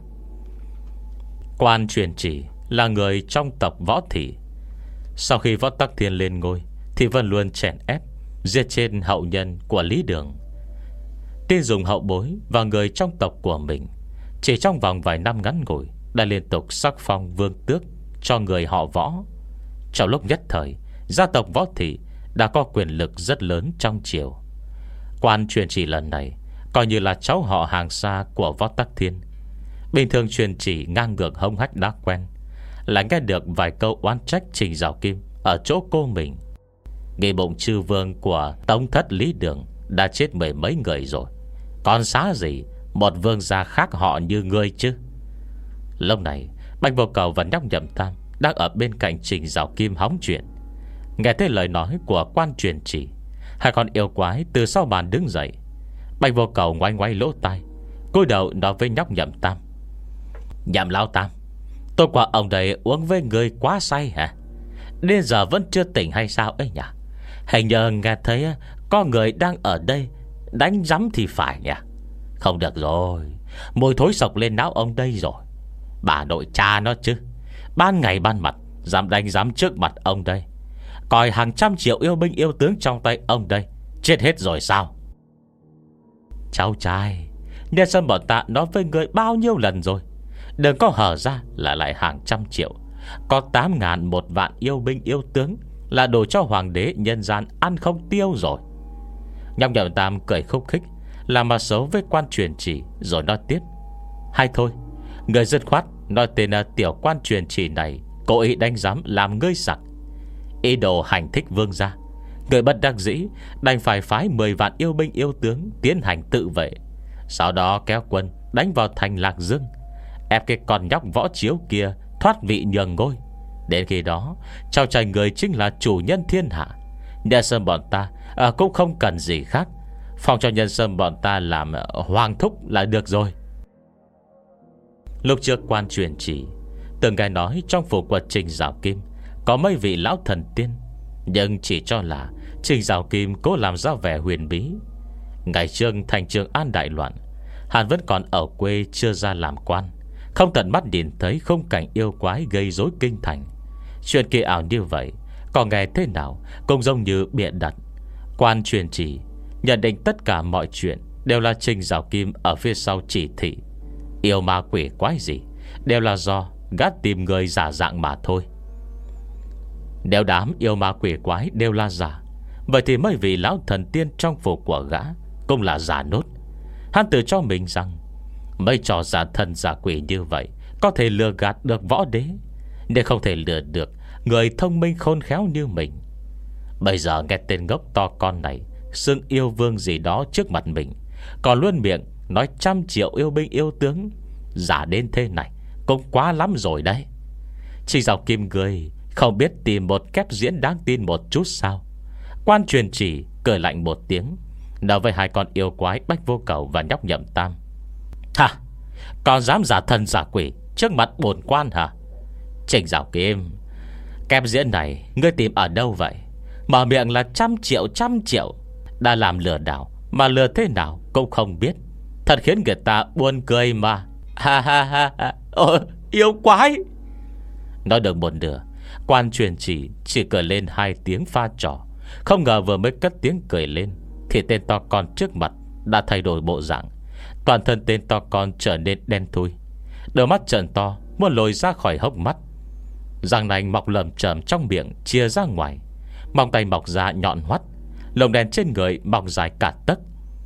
Quan truyền chỉ là người trong tộc Võ Thị. Sau khi Võ Tắc Thiên lên ngôi thì vẫn luôn chèn ép, giết chết hậu nhân của Lý Đường, tin dùng hậu bối và người trong tộc của mình. Chỉ trong vòng vài năm ngắn ngủi đã liên tục sắc phong vương tước cho người họ Võ. Trong lúc nhất thời, gia tộc Võ Thị đã có quyền lực rất lớn trong triều. Quan truyền chỉ lần này coi như là cháu họ hàng xa của Võ Tắc Thiên. Bình thường truyền chỉ ngang ngược hông hách đã quen, lại nghe được vài câu oán trách Trình Giảo Kim ở chỗ cô mình. Nghĩ bụng chư vương của tông thất Lý Đường đã chết mười mấy người rồi, còn xá gì một vương gia khác họ như ngươi chứ. Lúc này Bạch Vô Cầu và nhóc Nhậm Tam đang ở bên cạnh Trình Giảo Kim hóng chuyện. Nghe thấy lời nói của quan truyền chỉ, hai con yêu quái từ sau bàn đứng dậy. Bạch Vô Cầu ngoái ngoái lỗ tai, cúi đầu nói với nhóc Nhậm Tam: Nhậm lão Tam, tôi qua ông đây uống với người quá say hả? Đến giờ vẫn chưa tỉnh hay sao ấy nhỉ? Hình như nghe thấy có người đang ở đây đánh rắm thì phải nhỉ? Không được rồi, mùi thối sộc lên não ông đây rồi. Bà nội cha nó chứ, ban ngày ban mặt dám đánh rắm trước mặt ông đây, coi hàng trăm triệu yêu binh yêu tướng trong tay ông đây chết hết rồi sao? Cháu trai, Nhân Sâm bọn ta nói với người bao nhiêu lần rồi, đừng có hở ra là lại hàng trăm triệu. Có tám ngàn một vạn yêu binh yêu tướng là đồ cho hoàng đế nhân gian ăn không tiêu rồi. Nhóc Nhậm Tam cười khúc khích, làm mà xấu với quan truyền chỉ, rồi nói tiếp: Hay thôi, người dứt khoát nói tên tiểu quan truyền chỉ này cố ý đánh giám làm ngươi sặc, ý đồ hành thích vương gia. Người bất đắc dĩ đành phải phái mười vạn yêu binh yêu tướng tiến hành tự vệ, sau đó kéo quân đánh vào thành Lạc Dương, ép cái con nhóc Võ Chiếu kia thoát vị nhường ngôi. Đến khi đó, cháu trai người chính là chủ nhân thiên hạ. Nhân Sâm bọn ta à, cũng không cần gì khác, phong cho Nhân Sâm bọn ta làm hoàng thúc là được rồi. Lúc trước quan truyền chỉ từng nghe nói trong phủ của Trình Giảo Kim có mấy vị lão thần tiên, nhưng chỉ cho là Trình Giảo Kim cố làm ra vẻ huyền bí. Ngày trước thành Trường An đại loạn, hắn vẫn còn ở quê chưa ra làm quan, không tận mắt nhìn thấy khung cảnh yêu quái gây rối kinh thành. Chuyện kỳ ảo như vậy còn nghe thế nào cũng giống như bịa đặt. Quan truyền chỉ nhận định tất cả mọi chuyện đều là Trình Giảo Kim ở phía sau chỉ thị. Yêu ma quỷ quái gì đều là do gã tìm người giả dạng mà thôi. Nếu đám yêu ma quỷ quái đều là giả, vậy thì mấy vị lão thần tiên trong phủ của gã cũng là giả nốt. Hắn tự cho mình rằng mấy trò giả thần giả quỷ như vậy có thể lừa gạt được võ đế, nên không thể lừa được người thông minh khôn khéo như mình. Bây giờ nghe tên ngốc to con này xưng yêu vương gì đó trước mặt mình, còn luôn miệng nói trăm triệu yêu binh yêu tướng, giả đến thế này cũng quá lắm rồi đấy. Trình Dạo Kim cười, không biết tìm một kép diễn đáng tin một chút sao. Quan truyền chỉ cười lạnh một tiếng, nói với hai con yêu quái Bách Vô Cầu và nhóc Nhậm Tam: "Hả? Còn dám giả thần giả quỷ trước mặt bổn quan hả?" Trình Dạo Kim, kép diễn này ngươi tìm ở đâu vậy? Mở miệng là trăm triệu trăm triệu, đã làm lừa đảo mà lừa thế nào cũng không biết, thật khiến người ta buồn cười mà. Ha ha ha ha. Ồ, yêu quái. Nói được một nửa, quan truyền chỉ chỉ cười lên hai tiếng pha trò. Không ngờ vừa mới cất tiếng cười lên thì tên to con trước mặt đã thay đổi bộ dạng. Toàn thân tên to con trở nên đen thui, đôi mắt trợn to muốn lồi ra khỏi hốc mắt, răng nanh mọc lởm chởm trong miệng chia ra ngoài, móng tay mọc ra nhọn hoắt, lồng đèn trên người mọc dài cả tấc.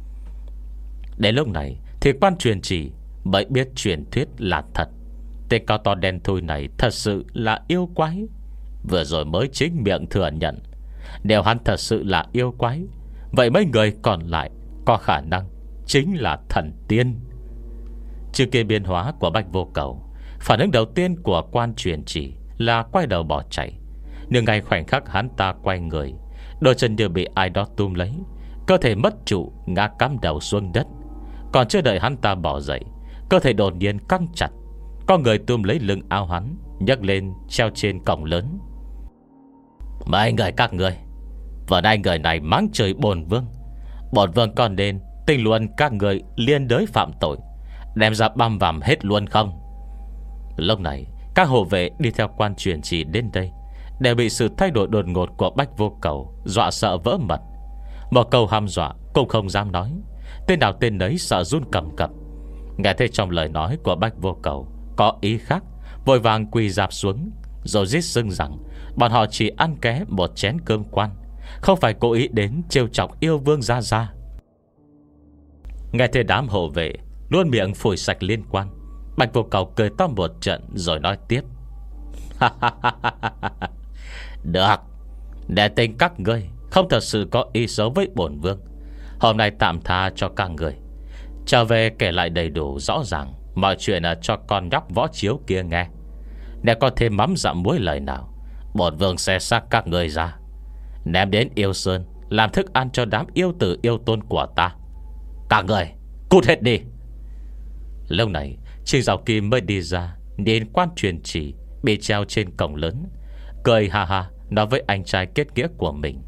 Đến lúc này thì quan truyền chỉ mới biết truyền thuyết là thật. Tên cao to đen thui này thật sự là yêu quái. Vừa rồi mới chính miệng thừa nhận. Nếu hắn thật sự là yêu quái, vậy mấy người còn lại có khả năng chính là thần tiên. Trừ kia biến hóa của Bách Vô Cầu, phản ứng đầu tiên của quan truyền chỉ là quay đầu bỏ chạy. Nhưng ngay khoảnh khắc hắn ta quay người, đôi chân như bị ai đó túm lấy, cơ thể mất trụ ngã cắm đầu xuống đất. Còn chưa đợi hắn ta bỏ dậy, cơ thể đột nhiên căng chặt, có người túm lấy lưng áo hắn, nhấc lên treo trên cổng lớn. Mấy người các người, vừa nay người này mắng trời bổn vương, bổn vương còn nên tình luôn các người liên đới phạm tội, đem ra băm vằm hết luôn không? Lúc này các hộ vệ đi theo quan truyền chỉ đến đây đều bị sự thay đổi đột ngột của Bách Vô Cầu dọa sợ vỡ mật. Một câu hăm dọa cũng không dám nói, tên nào tên nấy sợ run cầm cập. Nghe thấy trong lời nói của Bách Vô Cầu có ý khác, vội vàng quỳ dạp xuống, rồi rít xưng rằng bọn họ chỉ ăn ké một chén cơm quan, không phải cố ý đến trêu chọc yêu vương gia gia. Nghe thấy đám hộ vệ luôn miệng phủi sạch liên quan, Bạch Vô Cầu cười to một trận rồi nói tiếp: Được, để tình các ngươi không thật sự có ý xấu với bổn vương, hôm nay tạm tha cho các người, trở về kể lại đầy đủ rõ ràng mọi chuyện cho con nhóc Võ Chiếu kia nghe. Nếu có thêm mắm dặm muối lời nào, bổn vương sẽ xác các người ra, ném đến Yêu Sơn làm thức ăn cho đám yêu tử yêu tôn của ta. Các người cút hết đi. Lúc này Trình Dạo Kim mới đi ra, nhìn quan truyền chỉ bị treo trên cổng lớn, cười ha ha nói với anh trai kết nghĩa của mình: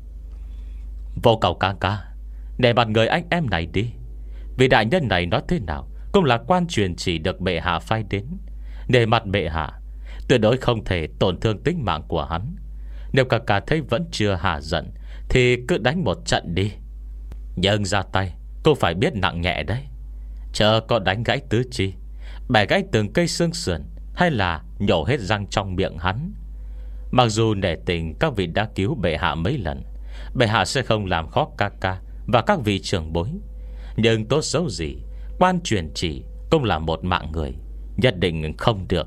Vô Cầu ca ca, để mặt người anh em này đi. Vì đại nhân này nói thế nào cũng là quan truyền chỉ được bệ hạ phái đến, để mặt bệ hạ tuyệt đối không thể tổn thương tính mạng của hắn. Nếu ca ca thấy vẫn chưa hạ giận thì cứ đánh một trận đi, nhưng ra tay cũng phải biết nặng nhẹ đấy. Chờ có đánh gãy tứ chi, bẻ gãy từng cây xương sườn, hay là nhổ hết răng trong miệng hắn, mặc dù nể tình các vị đã cứu bệ hạ mấy lần, bệ hạ sẽ không làm khó ca ca và các vị trưởng bối. Nhưng tốt xấu gì, quan truyền chỉ cũng là một mạng người, nhất định không được.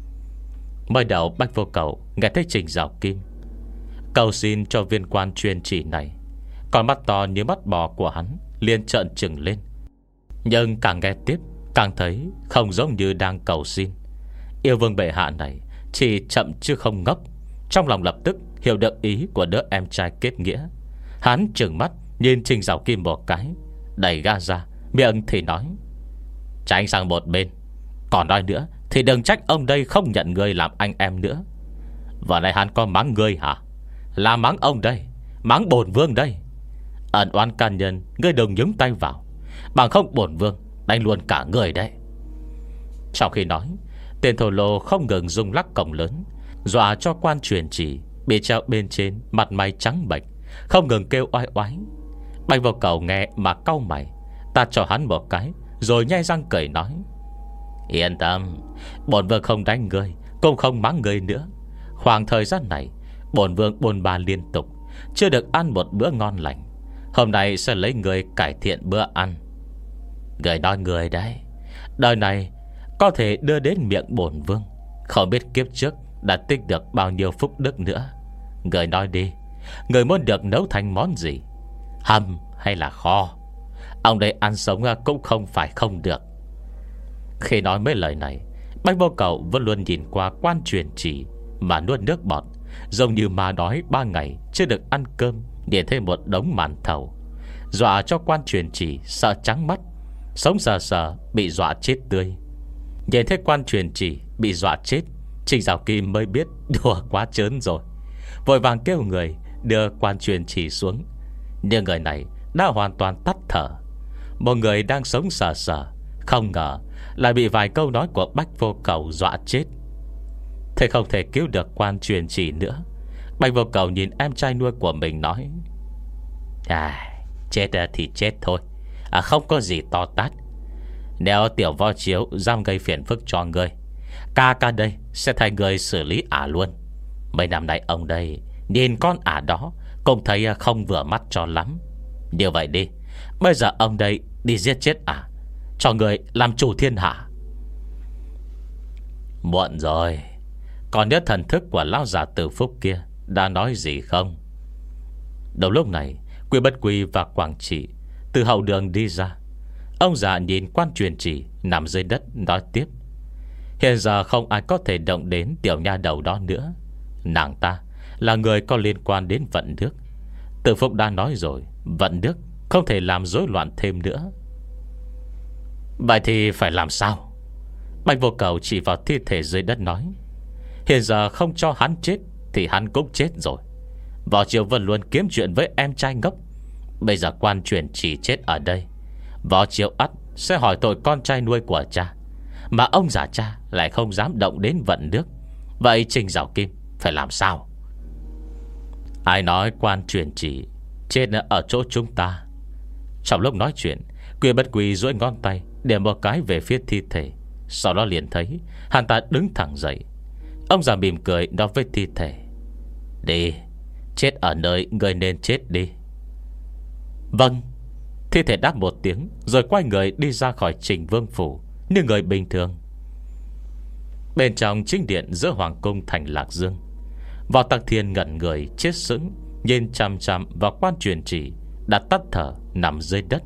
Mới đầu Bách Vô Cầu nghe thấy Trình Dạo Kim cầu xin cho viên quan truyền chỉ này, còn mắt to như mắt bò của hắn liền trợn trừng lên. Nhưng càng nghe tiếp càng thấy không giống như đang cầu xin. Yêu vương bệ hạ này chỉ chậm chứ không ngốc, trong lòng lập tức hiểu được ý của đứa em trai kết nghĩa. Hắn trừng mắt nhìn Trình Dạo Kim một cái, đẩy ga ra, miệng thì nói: Tránh sang một bên, còn nói nữa thì đừng trách ông đây không nhận ngươi làm anh em nữa. Vừa này hắn có mắng ngươi hả? Là mắng ông đây, mắng bổn vương đây. Ẩn oán can nhân ngươi đừng nhúng tay vào, bằng không bổn vương đánh luôn cả người đấy. Trong khi nói, tên thổ lô không ngừng rung lắc cổng lớn, dọa cho quan truyền chỉ bị treo bên trên mặt mày trắng bệch, không ngừng kêu oai oái. Bạch Vô Cầu nghe mà cau mày, ta cho hắn một cái rồi nhe răng cười nói: Yên tâm, bổn vương không đánh ngươi, cũng không mắng ngươi nữa. Khoảng thời gian này bổn vương bôn ba liên tục, chưa được ăn một bữa ngon lành. Hôm nay sẽ lấy người cải thiện bữa ăn. Người nói người đấy, đời này có thể đưa đến miệng bổn vương, không biết kiếp trước đã tích được bao nhiêu phúc đức nữa. Người nói đi, Người muốn được nấu thành món gì, hầm hay là kho? Ông đây ăn sống cũng không phải không được. Khi nói mấy lời này, Bách Vô Cầu vẫn luôn nhìn qua quan truyền chỉ mà nuốt nước bọt, giống như ma đói ba ngày chưa được ăn cơm, nhìn thêm một đống màn thầu, dọa cho quan truyền chỉ sợ trắng mắt, sống sờ sờ bị dọa chết tươi. Nhìn thấy quan truyền chỉ bị dọa chết, Trình Giảo Kim mới biết đùa quá trớn rồi, vội vàng kêu người đưa quan truyền chỉ xuống. Nhưng người này đã hoàn toàn tắt thở. Một người đang sống sờ sờ, không ngờ lại bị vài câu nói của Bách Vô Cầu dọa chết. Thế không thể cứu được quan truyền chỉ nữa, Bách Vô Cầu nhìn em trai nuôi của mình nói: À, chết thì chết thôi, à, không có gì to tát. Nếu tiểu Vo Chiếu dám gây phiền phức cho ngươi, ca ca đây sẽ thay người xử lý ả luôn. Mấy năm nay ông đây nhìn con ả đó cũng thấy không vừa mắt cho lắm. Như vậy đi, bây giờ ông đây đi giết chết ả, cho người làm chủ thiên hạ. Muộn rồi. Còn nhớ thần thức của lão già Từ Phúc kia đã nói gì không? Đầu lúc này, Quy Bất Quy và Quảng Trị từ hậu đường đi ra. Ông già nhìn quan truyền chỉ nằm dưới đất nói tiếp: Hiện giờ không ai có thể động đến tiểu nha đầu đó nữa. Nàng ta là người có liên quan đến vận nước. Từ Phúc đã nói rồi, vận nước không thể làm rối loạn thêm nữa. Vậy thì phải làm sao? Bạch Vô Cầu chỉ vào thi thể dưới đất nói: Hiện giờ không cho hắn chết thì hắn cũng chết rồi. Võ Chiếu vẫn luôn kiếm chuyện với em trai ngốc. Bây giờ quan truyền chỉ chết ở đây, Võ Chiếu ắt sẽ hỏi tội con trai nuôi của cha, mà ông già cha lại không dám động đến vận nước. Vậy Trình Giảo Kim phải làm sao? Ai nói quan truyền chỉ chết ở chỗ chúng ta? Trong lúc nói chuyện, Quy Bất Quy duỗi ngón tay điểm một cái về phía thi thể. Sau đó liền thấy hắn ta đứng thẳng dậy. Ông già mỉm cười nói với thi thể: Đi, chết ở nơi người nên chết đi. Vâng. Thi thể đáp một tiếng, rồi quay người đi ra khỏi Trình Vương Phủ như người bình thường. Bên trong chính điện giữa Hoàng cung thành Lạc Dương, Võ Tắc Thiên ngẩn người chết sững, nhìn chằm chằm vào quan truyền chỉ đã tắt thở nằm dưới đất.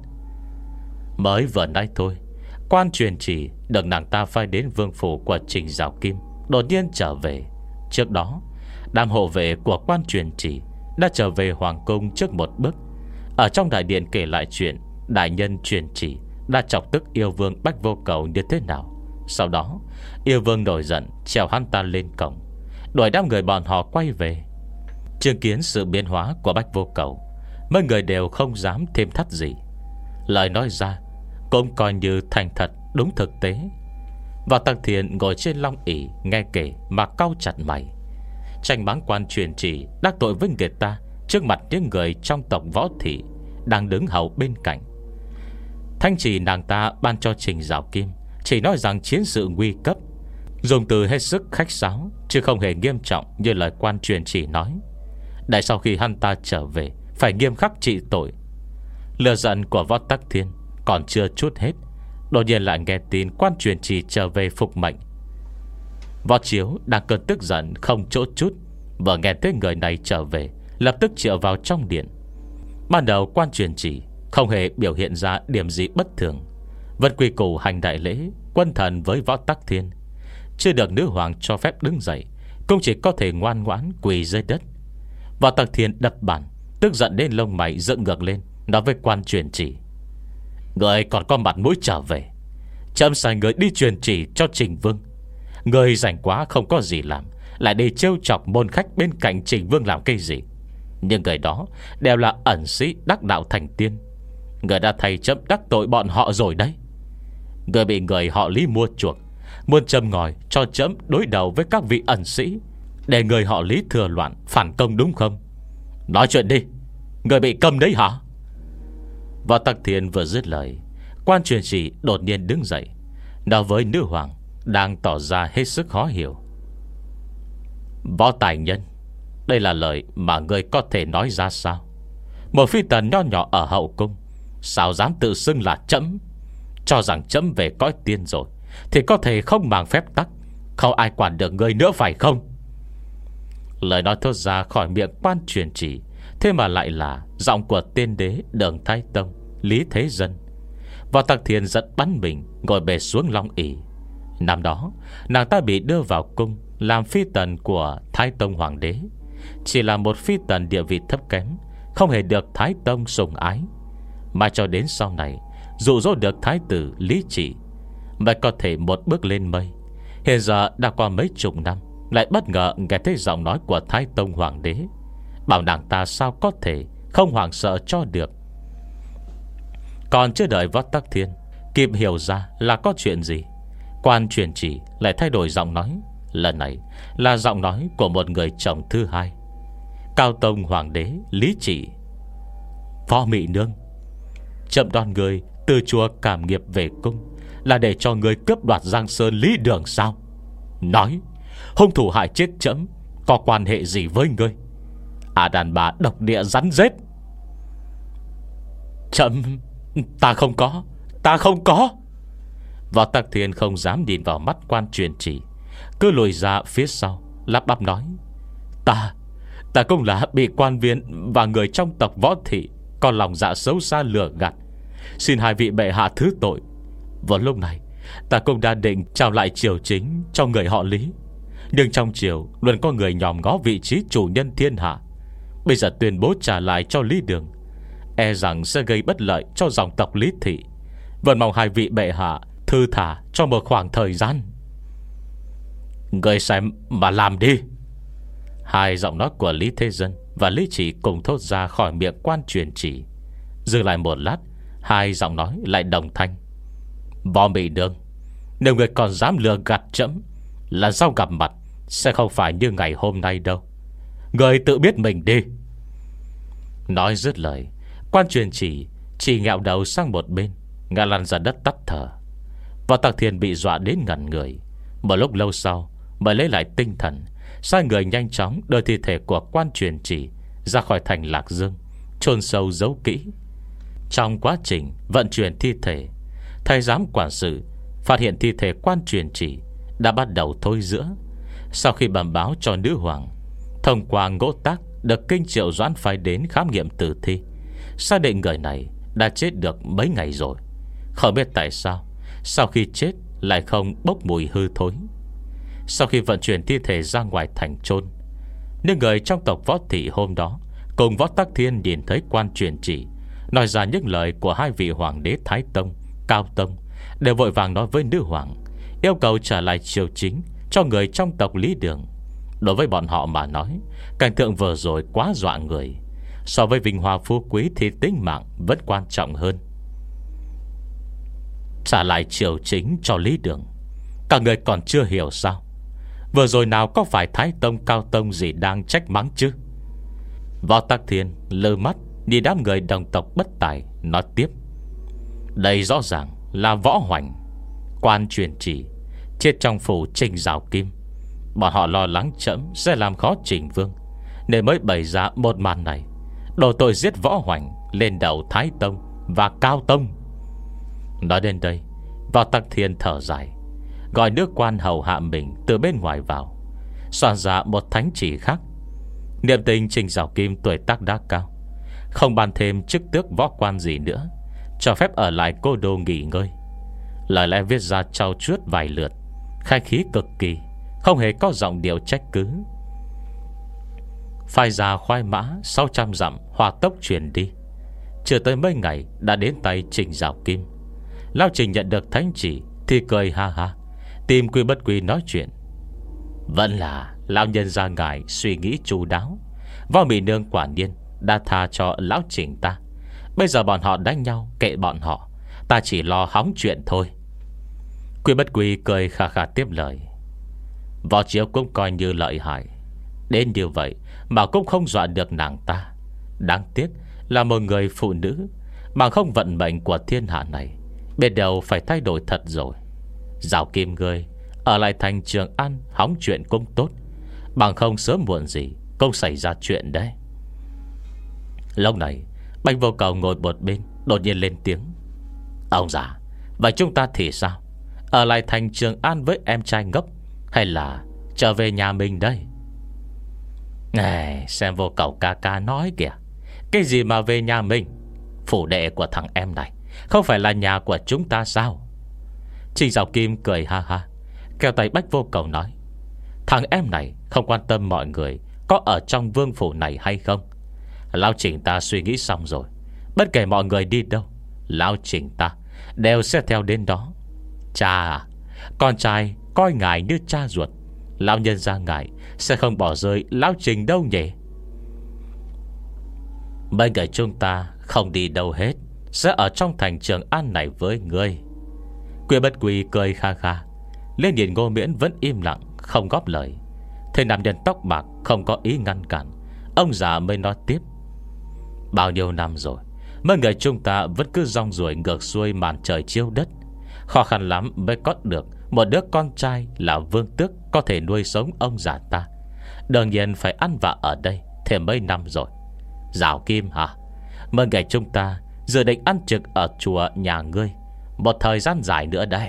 Mới vừa nãy thôi, quan truyền chỉ được nàng ta phái đến vương phủ của Trình Giảo Kim đột nhiên trở về. Trước đó, đám hộ vệ của quan truyền chỉ đã trở về hoàng cung trước một bước. Ở trong đại điện kể lại chuyện đại nhân truyền chỉ đã chọc tức yêu vương Bách Vô Cầu như thế nào. Sau đó, yêu vương nổi giận trèo hắn ta lên cổng, đuổi đám người bọn họ quay về. Chứng kiến sự biến hóa của Bách Vô Cầu, mấy người đều không dám thêm thắt gì. Lời nói ra cũng coi như thành thật đúng thực tế. Và Tăng Thiên ngồi trên long ỷ nghe kể mà cau chặt mày, tranh mắng quan truyền chỉ đắc tội với người ta trước mặt những người trong tộc Võ Thị đang đứng hầu bên cạnh. Thanh chỉ nàng ta ban cho Trình Giảo Kim chỉ nói rằng chiến sự nguy cấp, dùng từ hết sức khách sáo, chứ không hề nghiêm trọng như lời quan truyền chỉ nói. Để sau khi hắn ta trở về phải nghiêm khắc trị tội. Lửa giận của Võ Tắc Thiên còn chưa chút hết, đột nhiên lại nghe tin quan truyền chỉ trở về phục mệnh. Võ Chiếu đang cơn tức giận không chỗ chút, vừa nghe thấy người này trở về, lập tức triệu vào trong điện. Ban đầu quan truyền chỉ không hề biểu hiện ra điểm gì bất thường, vẫn quy củ hành đại lễ quân thần với Võ Tắc Thiên. Chưa được nữ hoàng cho phép đứng dậy, cũng chỉ có thể ngoan ngoãn quỳ dưới đất. Võ Tắc Thiên đập bàn, tức giận đến lông mày dựng ngược lên, nói với quan truyền chỉ: Người còn có mặt mũi trở về, chấm sai người đi truyền chỉ cho Trình Vương. Người rảnh quá không có gì làm, lại đi trêu chọc môn khách bên cạnh Trình Vương làm cái gì? Nhưng người đó đều là ẩn sĩ đắc đạo thành tiên. Người đã thay chấm đắc tội bọn họ rồi đấy. Người bị người họ Lý mua chuộc, muốn châm ngòi cho chấm đối đầu với các vị ẩn sĩ, để người họ Lý thừa loạn phản công đúng không? Nói chuyện đi, người bị cầm đấy hả? Võ Tắc Thiên vừa dứt lời, quan truyền chỉ đột nhiên đứng dậy, nói với nữ hoàng đang tỏ ra hết sức khó hiểu: Võ tài nhân, đây là lời mà người có thể nói ra sao? Một phi tần nho nhỏ ở hậu cung, sao dám tự xưng là chấm? Cho rằng chấm về cõi tiên rồi thì có thể không màng phép tắc, không ai quản được người nữa phải không? Lời nói thốt ra khỏi miệng quan truyền chỉ Thế mà lại là giọng của tiên đế Đường Thái Tông Lý Thế Dân. Võ Tắc Thiên giận bắn mình, ngồi bề xuống long ỷ. Năm đó nàng ta bị đưa vào cung làm phi tần của Thái Tông Hoàng đế. Chỉ là một phi tần địa vị thấp kém, không hề được Thái Tông sủng ái. Mà cho đến sau này dụ dỗ được Thái tử Lý Trị, mới có thể một bước lên mây. Hiện giờ đã qua mấy chục năm, lại bất ngờ nghe thấy giọng nói của Thái Tông Hoàng đế. Bảo nàng ta sao có thể không hoảng sợ cho được. Còn chưa đợi Võ Tắc Thiên kịp hiểu ra là có chuyện gì, quan truyền chỉ lại thay đổi giọng nói. Lần này là giọng nói của một người chồng thứ hai, Cao Tông Hoàng đế Lý Trị. Võ Mị Nương, chậm đoan người từ chùa Cảm Nghiệp về cung là để cho người cướp đoạt Giang Sơn Lý Đường sao? Nói, hung thủ hại chết trẫm có quan hệ gì với ngươi? À, đàn bà độc địa rắn rết. Chậm, ta không có, ta không có. Võ Tắc Thiên không dám nhìn vào mắt quan truyền chỉ, cứ lùi ra phía sau, lắp bắp nói: Ta, ta cũng là bị quan viên và người trong tộc Võ Thị có lòng dạ xấu xa lừa gạt. Xin hai vị bệ hạ thứ tội. Vào lúc này ta cũng đã định trao lại triều chính cho người họ Lý, nhưng trong triều luôn có người nhòm ngó vị trí chủ nhân thiên hạ. Bây giờ tuyên bố trả lại cho Lý Đường, e rằng sẽ gây bất lợi cho dòng tộc Lý Thị. Vẫn mong hai vị bệ hạ thư thả cho một khoảng thời gian. Người xem mà làm đi. Hai giọng nói của Lý Thế Dân và Lý Chỉ cùng thốt ra khỏi miệng quan truyền chỉ. Dừng lại một lát, hai giọng nói lại đồng thanh: Võ Mị Nương, nếu người còn dám lừa gạt trẫm, lần sau gặp mặt sẽ không phải như ngày hôm nay đâu. Người tự biết mình đi. Nói dứt lời, quan truyền chỉ chỉ nghẹo đầu sang một bên, ngã lăn ra đất tắt thở. Võ Tắc Thiên bị dọa đến ngẩn người. Một lúc lâu sau mới lấy lại tinh thần, sai người nhanh chóng đưa thi thể của quan truyền chỉ ra khỏi thành Lạc Dương, chôn sâu giấu kỹ. Trong quá trình vận chuyển thi thể, thầy giám quản sự phát hiện thi thể quan truyền chỉ đã bắt đầu thối rữa. Sau khi bẩm báo cho nữ hoàng, thông qua ngỗ tác được kinh Triệu Doãn phái đến khám nghiệm tử thi, xác định người này đã chết được mấy ngày rồi. Không biết tại sao sau khi chết lại không bốc mùi hư thối. Sau khi vận chuyển thi thể ra ngoài thành chôn, những người trong tộc Võ Thị hôm đó cùng Võ Tắc Thiên nhìn thấy quan truyền chỉ nói ra những lời của hai vị hoàng đế Thái Tông, Cao Tông, đều vội vàng nói với nữ hoàng, yêu cầu trả lại triều chính cho người trong tộc Lý Đường. Đối với bọn họ mà nói, cảnh tượng vừa rồi quá dọa người. So với vinh hoa phú quý thì tính mạng vẫn quan trọng hơn. Trả lại triều chính cho Lý Đường, cả người còn chưa hiểu sao? Vừa rồi nào có phải Thái Tông, Cao Tông gì đang trách mắng chứ? Võ Tắc Thiên lơ mắt nhìn đám người đồng tộc bất tài, nói tiếp: Đây rõ ràng là Võ Hoành, quan truyền chỉ chết trong phủ Trình Giảo Kim. Bọn họ lo lắng trẫm sẽ làm khó Trình Vương, nên mới bày ra một màn này, đổ tội giết Võ Hoành lên đầu Thái Tông và Cao Tông. Nói đến đây, Võ Tắc Thiên thở dài, gọi nước quan hầu hạ mình từ bên ngoài vào, soạn ra một thánh chỉ khác. Niệm tình Trình Giảo Kim tuổi tác đã cao, không ban thêm chức tước võ quan gì nữa, cho phép ở lại Cô Đô nghỉ ngơi. Lời lẽ viết ra trau chuốt vài lượt, khai khí cực kỳ, không hề có giọng điệu trách cứ. Phai ra khoai mã sáu trăm dặm hỏa tốc truyền đi. Chưa tới mấy ngày đã đến tay Trình Giảo Kim. Lão Trình nhận được thánh chỉ thì cười ha ha, tìm Quy Bất Quy nói chuyện: Vẫn là lão nhân gia ngài suy nghĩ chu đáo. Võ Mị Nương quả nhiên đã tha cho lão Trình ta. Bây giờ bọn họ đánh nhau, kệ bọn họ, ta chỉ lo hóng chuyện thôi. Quy Bất Quy cười khà khà tiếp lời: Võ Chiếu cũng coi như lợi hại, đến như vậy mà cũng không dọa được nàng ta. Đáng tiếc là một người phụ nữ, mà không vận mệnh của thiên hạ này, biết đâu phải thay đổi thật rồi. Giảo Kim ngươi ở lại thành Trường An hóng chuyện cũng tốt, bằng không sớm muộn gì cũng xảy ra chuyện đấy. Lúc này Bạch Vô Cầu ngồi một bên đột nhiên lên tiếng: Ông già, vậy chúng ta thì sao? Ở lại thành Trường An với em trai ngốc, hay là trở về nhà mình đây? Này, xem Vô Cầu ca ca nói kìa, Cái gì mà về nhà mình? Phủ đệ của thằng em này không phải là nhà của chúng ta sao? Trình Giảo Kim cười ha ha, kéo tay Bách Vô Cầu nói: Thằng em này không quan tâm mọi người có ở trong vương phủ này hay không. Lão Trình ta suy nghĩ xong rồi, bất kể mọi người đi đâu, Lão Trình ta đều sẽ theo đến đó. Cha à, con trai coi ngài như cha ruột, lão nhân gia ngài sẽ không bỏ rơi Lão Trình đâu nhỉ. Mấy người chúng ta không đi đâu hết, sẽ ở trong thành Trường An này với ngươi. Quy Bất Quy cười kha kha, lên nhìn Ngô Miễn vẫn im lặng không góp lời. Thế nam nhân tóc bạc không có ý ngăn cản, ông già mới nói tiếp: Bao nhiêu năm rồi mấy người chúng ta vẫn cứ rong ruổi ngược xuôi màn trời chiếu đất, khó khăn lắm mới có được một đứa con trai là vương tước có thể nuôi sống ông già ta. Đương nhiên phải ăn vạ ở đây thêm mấy năm rồi. Giảo Kim hả? Mấy ngày chúng ta dự định ăn trực ở chùa nhà ngươi một thời gian dài nữa đây.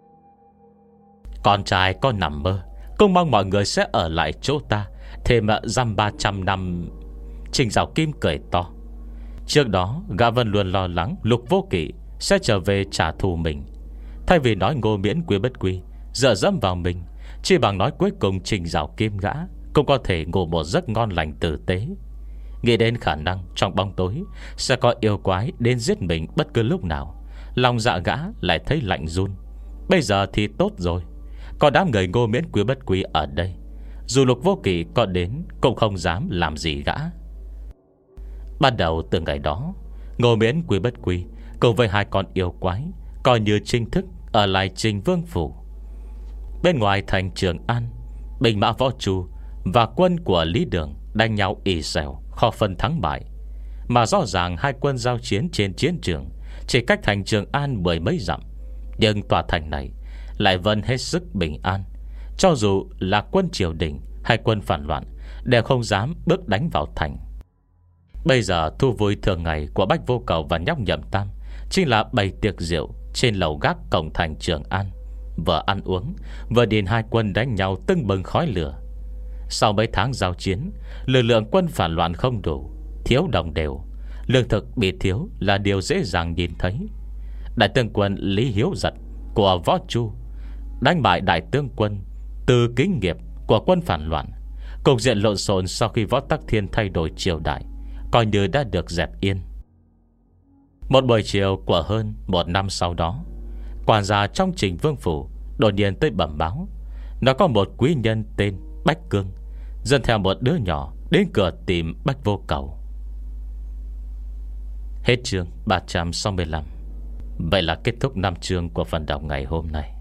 Con trai có nằm mơ, cũng mong mọi người sẽ ở lại chỗ ta thêm dăm ba trăm năm. Trình Giảo Kim cười to. Trước đó gã vẫn luôn lo lắng Lục Vô Kỵ sẽ trở về trả thù mình. Thay vì nói Ngô Miễn Quy Bất Quy dựa dẫm vào mình, chỉ bằng nói cuối cùng Trình Giảo Kim gã cũng có thể ngủ một giấc ngon lành tử tế. Nghĩ đến khả năng trong bóng tối sẽ có yêu quái đến giết mình bất cứ lúc nào, lòng dạ gã lại thấy lạnh run. Bây giờ thì tốt rồi, có đám người Ngô Miễn Quy Bất Quy ở đây, dù Lục Vô Kỵ có đến cũng không dám làm gì gã. Ban đầu từ ngày đó, Ngô Miễn Quy Bất Quy cùng với hai con yêu quái coi như chính thức ở lại Trình Vương Phủ. Bên ngoài thành Trường An, binh mã Võ Chu và quân của Lý Đường đánh nhau ì xèo, khó phân thắng bại. Mà rõ ràng hai quân giao chiến trên chiến trường chỉ cách thành Trường An mười mấy dặm, nhưng tòa thành này lại vẫn hết sức bình an. Cho dù là quân triều đình hay quân phản loạn đều không dám bước đánh vào thành. Bây giờ thu vui thường ngày của Bách Vô Cầu và nhóc Nhậm Tam chính là bày tiệc rượu trên lầu gác cổng thành Trường An, vừa ăn uống vừa nhìn hai quân đánh nhau tưng bừng khói lửa. Sau mấy tháng giao chiến, lực lượng quân phản loạn không đủ, thiếu đồng đều, lương thực bị thiếu là điều dễ dàng nhìn thấy. Đại tướng quân Lý Hiếu Giật của Võ Chu đánh bại đại tướng quân Từ Kính Nghiệp của quân phản loạn. Cục diện lộn xộn sau khi Võ Tắc Thiên thay đổi triều đại coi như đã được dẹp yên. Một buổi chiều của hơn một năm sau đó, quản gia trong Trình Vương Phủ đột nhiên tới bẩm báo, nó có một quý nhân tên Bách Cương dẫn theo một đứa nhỏ đến cửa tìm Bách Vô Cầu. Hết chương ba trăm sáu mươi lăm. Vậy là kết thúc năm chương của phần đọc ngày hôm nay.